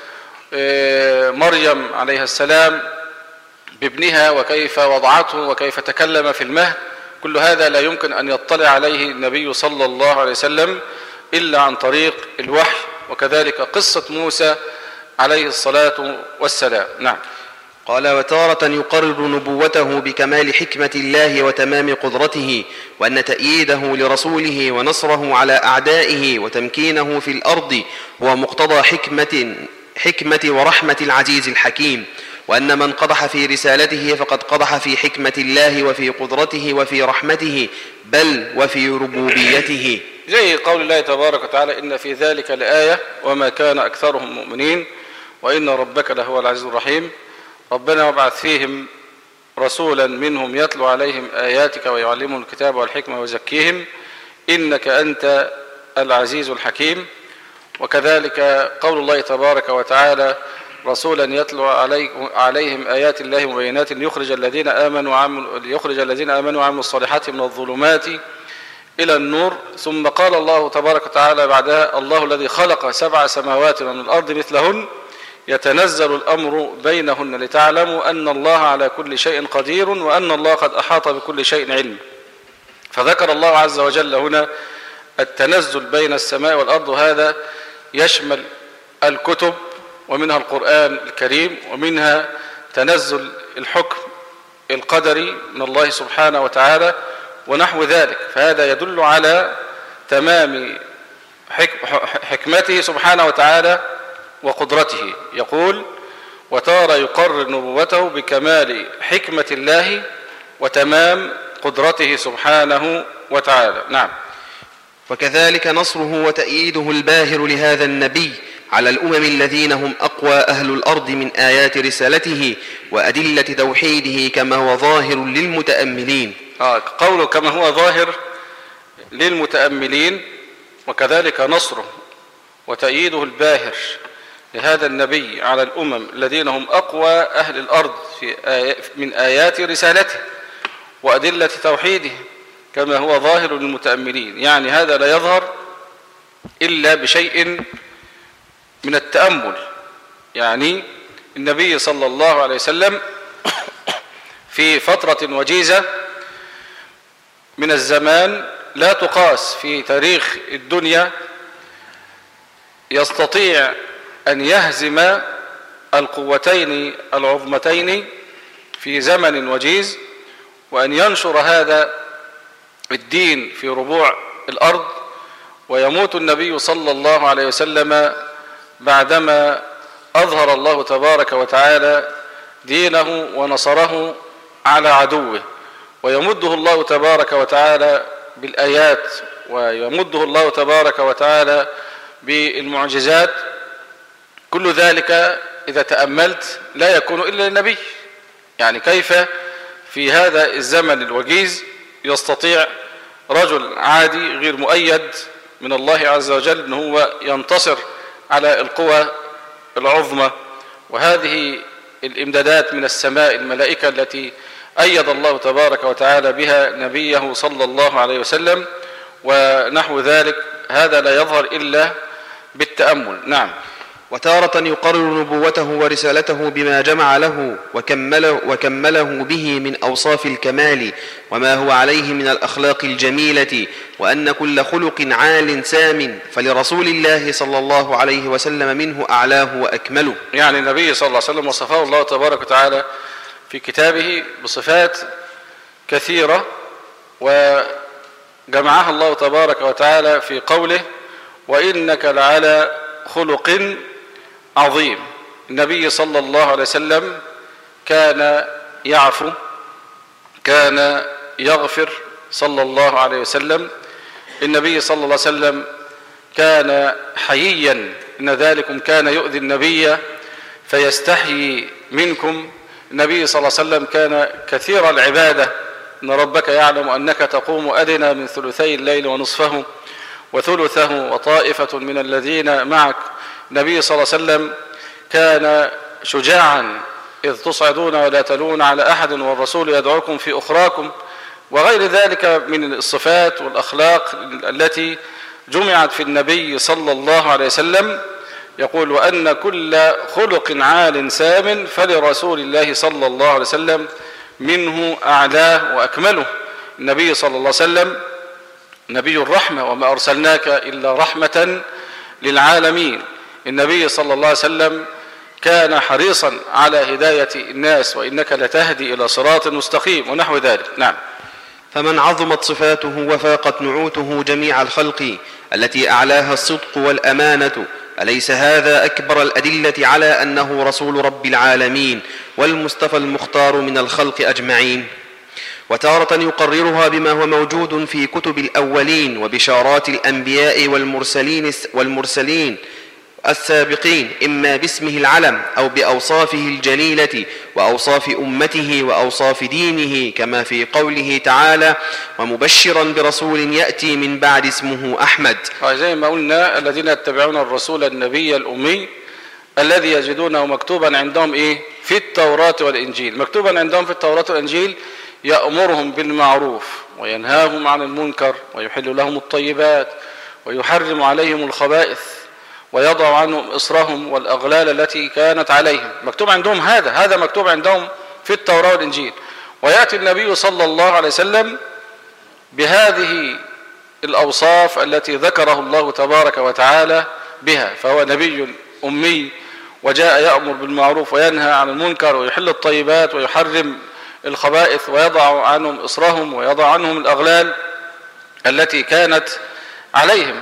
مريم عليها السلام بابنها، وكيف وضعته، وكيف تكلم في المهد، كل هذا لا يمكن أن يطلع عليه النبي صلى الله عليه وسلم إلا عن طريق الوحي. وكذلك قصة موسى عليه الصلاة والسلام. نعم. قال: وتارة يقرر نبوته بكمال حكمة الله وتمام قدرته، وأن تأييده لرسوله ونصره على أعدائه وتمكينه في الأرض هو مقتضى حكمة ورحمة العزيز الحكيم، وأن من قدح في رسالته فقد قدح في حكمة الله وفي قدرته وفي رحمته، بل وفي ربوبيته. زي قول الله تبارك وتعالى: إن في ذلك لآية وما كان أكثرهم مؤمنين وإن ربك لهو العزيز الرحيم. ربنا وابعث فيهم رسولا منهم يتلو عليهم آياتك ويعلمهم الكتاب والحكمة ويزكيهم إنك أنت العزيز الحكيم. وكذلك قول الله تبارك وتعالى: رسولا يتلو عليهم آيات الله مبينات ليخرج الذين آمنوا وعملوا الصالحات من الظلمات إلى النور. ثم قال الله تبارك وتعالى بعدها: الله الذي خلق 7 سماوات ومن الأرض مثلهن يتنزل الأمر بينهن لتعلموا أن الله على كل شيء قدير وأن الله قد أحاط بكل شيء علما. فذكر الله عز وجل هنا التنزل بين السماء والأرض، وهذا يشمل الكتب ومنها القرآن الكريم، ومنها تنزل الحكم القدري من الله سبحانه وتعالى ونحو ذلك. فهذا يدل على تمام حكمته سبحانه وتعالى وقدرته. يقول: وتارة يقرر نبوته بكمال حكمة الله وتمام قدرته سبحانه وتعالى. نعم. وكذلك نصره وتأييده الباهر لهذا النبي على الأمم الذين هم أقوى أهل الأرض من آيات رسالته وأدلة توحيده كما هو ظاهر للمتأملين. قوله كما هو ظاهر للمتأملين. وكذلك نصره وتأييده الباهر لهذا النبي على الأمم الذين هم أقوى أهل الأرض من آيات رسالته وأدلة توحيده كما هو ظاهر للمتأملين. يعني هذا لا يظهر إلا بشيء من التأمل. يعني النبي صلى الله عليه وسلم في فترة وجيزة من الزمان لا تقاس في تاريخ الدنيا يستطيع أن يهزم القوتين العظمتين في زمن وجيز، وأن ينشر هذا الدين في ربوع الأرض، ويموت النبي صلى الله عليه وسلم بعدما أظهر الله تبارك وتعالى دينه ونصره على عدوه، ويمده الله تبارك وتعالى بالآيات، ويمده الله تبارك وتعالى بالمعجزات. كل ذلك إذا تأملت لا يكون إلا للنبي. يعني كيف في هذا الزمن الوجيز يستطيع رجل عادي غير مؤيد من الله عز وجل أنه هو ينتصر على القوى العظمى؟ وهذه الإمدادات من السماء، الملائكة التي أيد الله تبارك وتعالى بها نبيه صلى الله عليه وسلم ونحو ذلك، هذا لا يظهر إلا بالتأمل. نعم. وتارة يقرر نبوته ورسالته بما جمع له وكمله به من أوصاف الكمال وما هو عليه من الأخلاق الجميلة، وأن كل خلق عال سام فلرسول الله صلى الله عليه وسلم منه أعلاه وأكمله. يعني النبي صلى الله عليه وسلم وصفه الله تبارك وتعالى في بصفات كثيرة، وجمعها الله تبارك وتعالى في قوله: وإنك لعلى خلق عظيم. النبي صلى الله عليه وسلم كان يعفو، كان يغفر صلى الله عليه وسلم. النبي صلى الله عليه وسلم كان حييا، إن ذلكم كان يؤذي النبي فيستحيي منكم. النبي صلى الله عليه وسلم كان كثير العبادة، إن ربك يعلم أنك تقوم أدنى من ثلثي الليل ونصفه وثلثه وطائفة من الذين معك. النبي صلى الله عليه وسلم كان شجاعا إذ تصعدون ولا تلون على أحد والرسول يدعوكم في أخراكم، وغير ذلك من الصفات والأخلاق التي جمعت في النبي صلى الله عليه وسلم. يقول: وأن كل خلق عال سام فلرسول الله صلى الله عليه وسلم منه أعلاه وأكمله. النبي صلى الله عليه وسلم نبي الرحمة، وما أرسلناك إلا رحمة للعالمين. النبي صلى الله عليه وسلم كان حريصا على هداية الناس، وإنك لتهدي إلى صراط مستقيم ونحو ذلك. نعم. فمن عظمت صفاته وفاقت نعوته جميع الخلق التي أعلاها الصدق والأمانة، أليس هذا أكبر الأدلة على أنه رسول رب العالمين والمصطفى المختار من الخلق أجمعين؟ وتارة يقررها بما هو موجود في كتب الأولين وبشارات الأنبياء والمرسلين السابقين، إما باسمه العلم أو بأوصافه الجليلة وأوصاف أمته وأوصاف دينه، كما في قوله تعالى: ومبشرا برسول يأتي من بعد اسمه أحمد. زي ما قلنا: الذين يتبعون الرسول النبي الأمي الذي يجدونه مكتوبا عندهم في التوراة والإنجيل. مكتوبا عندهم في التوراة والإنجيل: يأمرهم بالمعروف وينهاهم عن المنكر ويحل لهم الطيبات ويحرم عليهم الخبائث ويضع عنهم إصرهم والأغلال التي كانت عليهم. مكتوب عندهم هذا مكتوب عندهم في التوراة والإنجيل. ويأتي النبي صلى الله عليه وسلم بهذه الأوصاف التي ذكره الله تبارك وتعالى بها، فهو نبي أمي وجاء يأمر بالمعروف وينهى عن المنكر ويحل الطيبات ويحرم الخبائث ويضع عنهم إصرهم ويضع عنهم الأغلال التي كانت عليهم.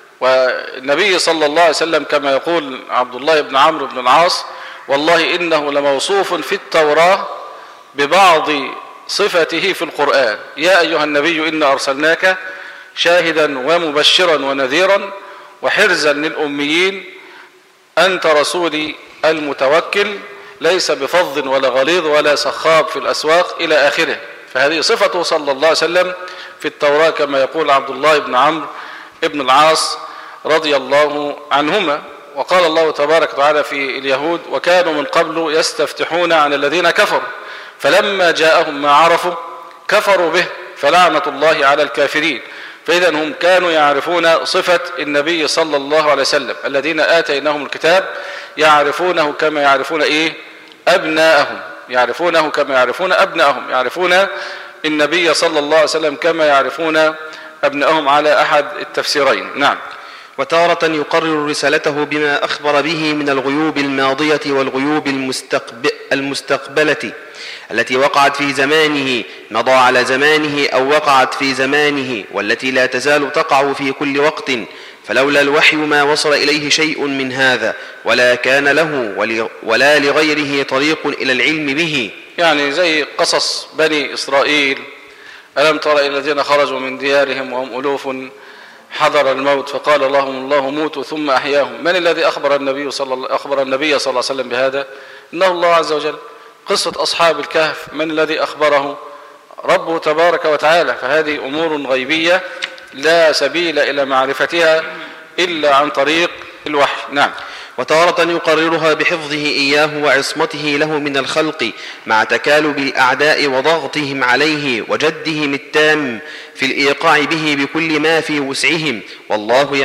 والنبي صلى الله عليه وسلم كما يقول عبد الله بن عمرو بن العاص: والله إنه لموصوف في التوراة ببعض صفته في القرآن. يا أيها النبي إنا أرسلناك شاهدا ومبشرا ونذيرا وحرزا للأميين، أنت رسولي المتوكل، ليس بفظ ولا غليظ ولا سخاب في الأسواق إلى آخره. فهذه صفته صلى الله عليه وسلم في التوراة كما يقول عبد الله بن عمرو بن العاص رضي الله عنهما. وقال الله تبارك وتعالى في اليهود: وكانوا من قبل يستفتحون على الذين كفروا فلما جاءهم ما عرفوا كفروا به فلعنة الله على الكافرين. فإذا هم كانوا يعرفون صفة النبي صلى الله عليه وسلم. الذين آتيناهم الكتاب يعرفونه كما يعرفون أبناءهم، يعرفونه كما يعرفون أبناءهم، يعرفون النبي صلى الله عليه وسلم كما يعرفون أبناءهم على أحد التفسيرين. نعم. وتارة يقرر رسالته بما أخبر به من الغيوب الماضية والغيوب المستقبلة التي وقعت في زمانه، مضى على زمانه أو وقعت في زمانه، والتي لا تزال تقع في كل وقت، فلولا الوحي ما وصل إليه شيء من هذا، ولا كان له ولا لغيره طريق إلى العلم به. يعني زي قصص بني إسرائيل: ألم تر إلى الذين خرجوا من ديارهم وهم ألوف حضر الموت فقال لهم الله موتوا ثم أحياهم. من الذي أخبر النبي صلى الله عليه وسلم بهذا؟ إنه الله عز وجل. قصة أصحاب الكهف من الذي أخبره؟ ربه تبارك وتعالى. فهذه أمور غيبية لا سبيل إلى معرفتها إلا عن طريق الوحي. نعم. وتارة يقررها بحفظه إياه وعصمته له من الخلق مع تكالب الأعداء وضغطهم عليه وجدهم التام في الإيقاع به بكل ما في وسعهم، والله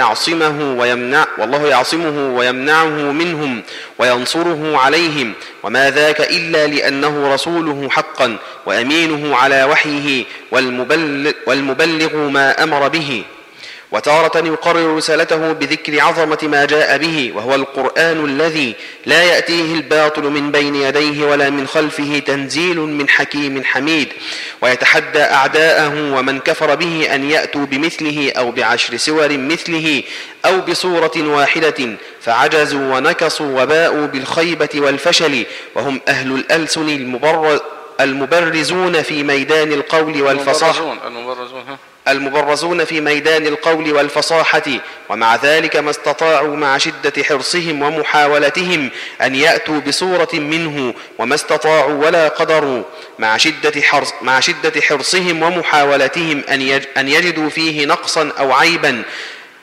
يعصمه ويمنعه منهم وينصره عليهم، وما ذاك إلا لأنه رسوله حقا وأمينه على وحيه والمبلغ ما أمر به. وتارة يقرر رسالته بذكر عظمة ما جاء به، وهو القرآن الذي لا يأتيه الباطل من بين يديه ولا من خلفه، تنزيل من حكيم حميد، ويتحدى أعداءه ومن كفر به أن يأتوا بمثله أو ب10 سور مثله أو بصورة واحدة، فعجزوا ونكصوا وباءوا بالخيبة والفشل، وهم أهل الألسن المبرزون في ميدان القول والفصاحة، المبرزون في ميدان القول والفصاحة، ومع ذلك ما استطاعوا مع شدة حرصهم ومحاولتهم أن يأتوا بصورة منه، وما استطاعوا ولا قدروا مع شدة حرصهم ومحاولتهم أن يجدوا فيه نقصا أو عيبا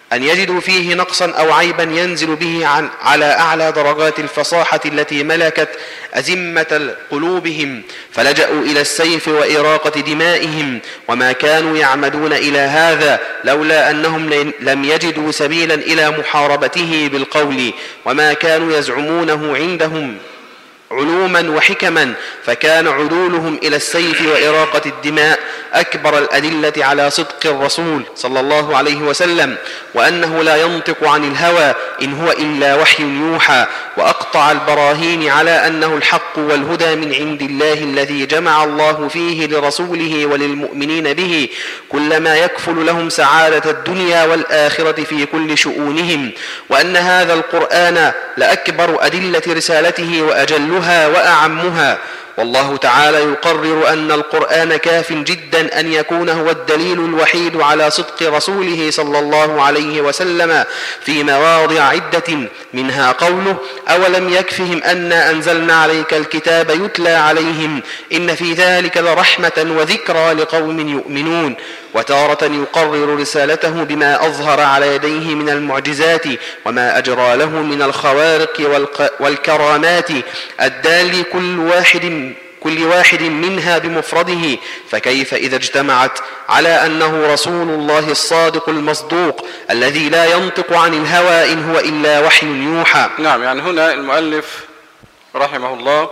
أن يجدوا فيه نقصا أو عيبا ينزل به على أعلى درجات الفصاحة التي ملكت أزمة قلوبهم، فلجأوا إلى السيف وإراقة دمائهم، وما كانوا يعمدون إلى هذا لولا أنهم لم يجدوا سبيلا إلى محاربته بالقول، وما كانوا يزعمونه عندهم علوما وحكما، فكان عدولهم إلى السيف وإراقة الدماء أكبر الأدلة على صدق الرسول صلى الله عليه وسلم، وأنه لا ينطق عن الهوى إن هو إلا وحي يوحى، وأقطع البراهين على أنه الحق والهدى من عند الله الذي جمع الله فيه لرسوله وللمؤمنين به كل ما يكفل لهم سعادة الدنيا والآخرة في كل شؤونهم، وأن هذا القرآن لأكبر أدلة رسالته وأجلها وأعمها. والله تعالى يقرر أن القرآن كاف جدا أن يكون هو الدليل الوحيد على صدق رسوله صلى الله عليه وسلم في مواضع عدة، منها قوله: أولم يكفهم أنا أنزلنا عليك الكتاب يتلى عليهم إن في ذلك لرحمة وذكرى لقوم يؤمنون. وتارة يقرر رسالته بما أظهر على يديه من المعجزات وما أجرى له من الخوارق والكرامات الدال كل واحد منها بمفرده، فكيف إذا اجتمعت على أنه رسول الله الصادق المصدوق الذي لا ينطق عن الهوى إن هو إلا وحي يوحى. نعم، يعني هنا المؤلف رحمه الله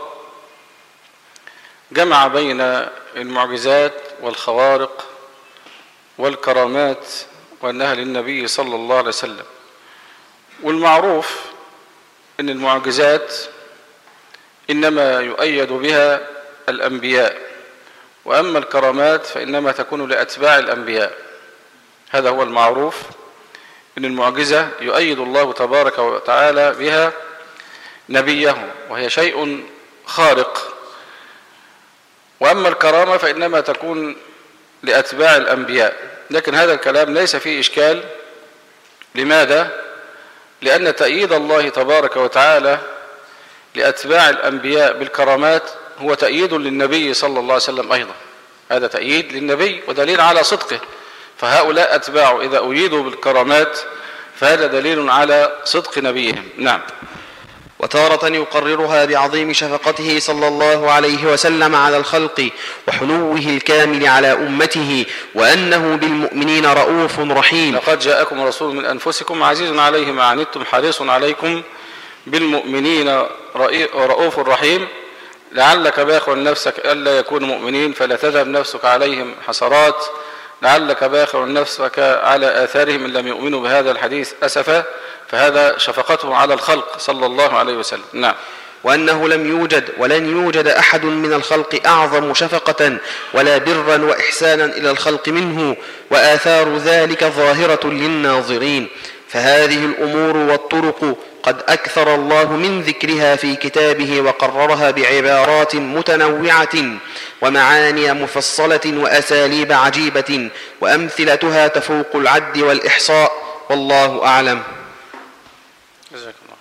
جمع بين المعجزات والخوارق والكرامات وأنها للنبي صلى الله عليه وسلم. والمعروف أن المعجزات إنما يؤيد بها الأنبياء، وأما الكرامات فإنما تكون لأتباع الأنبياء. هذا هو المعروف، أن المعجزة يؤيد الله تبارك وتعالى بها نبيه وهي شيء خارق، وأما الكرامة فإنما تكون لأتباع الأنبياء. لكن هذا الكلام ليس فيه إشكال. لماذا؟ لأن تأييد الله تبارك وتعالى لأتباع الأنبياء بالكرامات هو تأييد للنبي صلى الله عليه وسلم أيضا. هذا تأييد للنبي ودليل على صدقه، فهؤلاء أتباعه إذا أيدوا بالكرامات فهذا دليل على صدق نبيهم. نعم. وتارة يقررها بعظيم شفقته صلى الله عليه وسلم على الخلق وحنوه الكامل على أمته، وأنه بالمؤمنين رؤوف رحيم. لقد جاءكم رسول من أنفسكم عزيز عليه ما عنتم حريص عليكم بالمؤمنين رؤوف رحيم. لعلك باخع نفسك ألا يكونوا مؤمنين فلا تذهب نفسك عليهم حسرات، لعلك باخع نفسك على آثارهم إن لم يؤمنوا بهذا الحديث أسفا. فهذا شفقته على الخلق صلى الله عليه وسلم. نعم. وأنه لم يوجد ولن يوجد أحد من الخلق أعظم شفقة ولا برا وإحسانا إلى الخلق منه، وآثار ذلك ظاهرة للناظرين. فهذه الأمور والطرق قد أكثر الله من ذكرها في كتابه وقررها بعبارات متنوعة ومعاني مفصلة وأساليب عجيبة، وأمثلتها تفوق العد والإحصاء، والله أعلم. جزاك الله.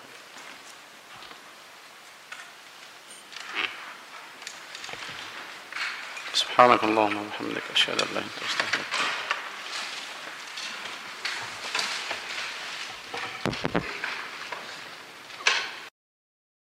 سبحانك اللهم وبحمدك أشهد أن لا إله إلا أنت أستغفرك.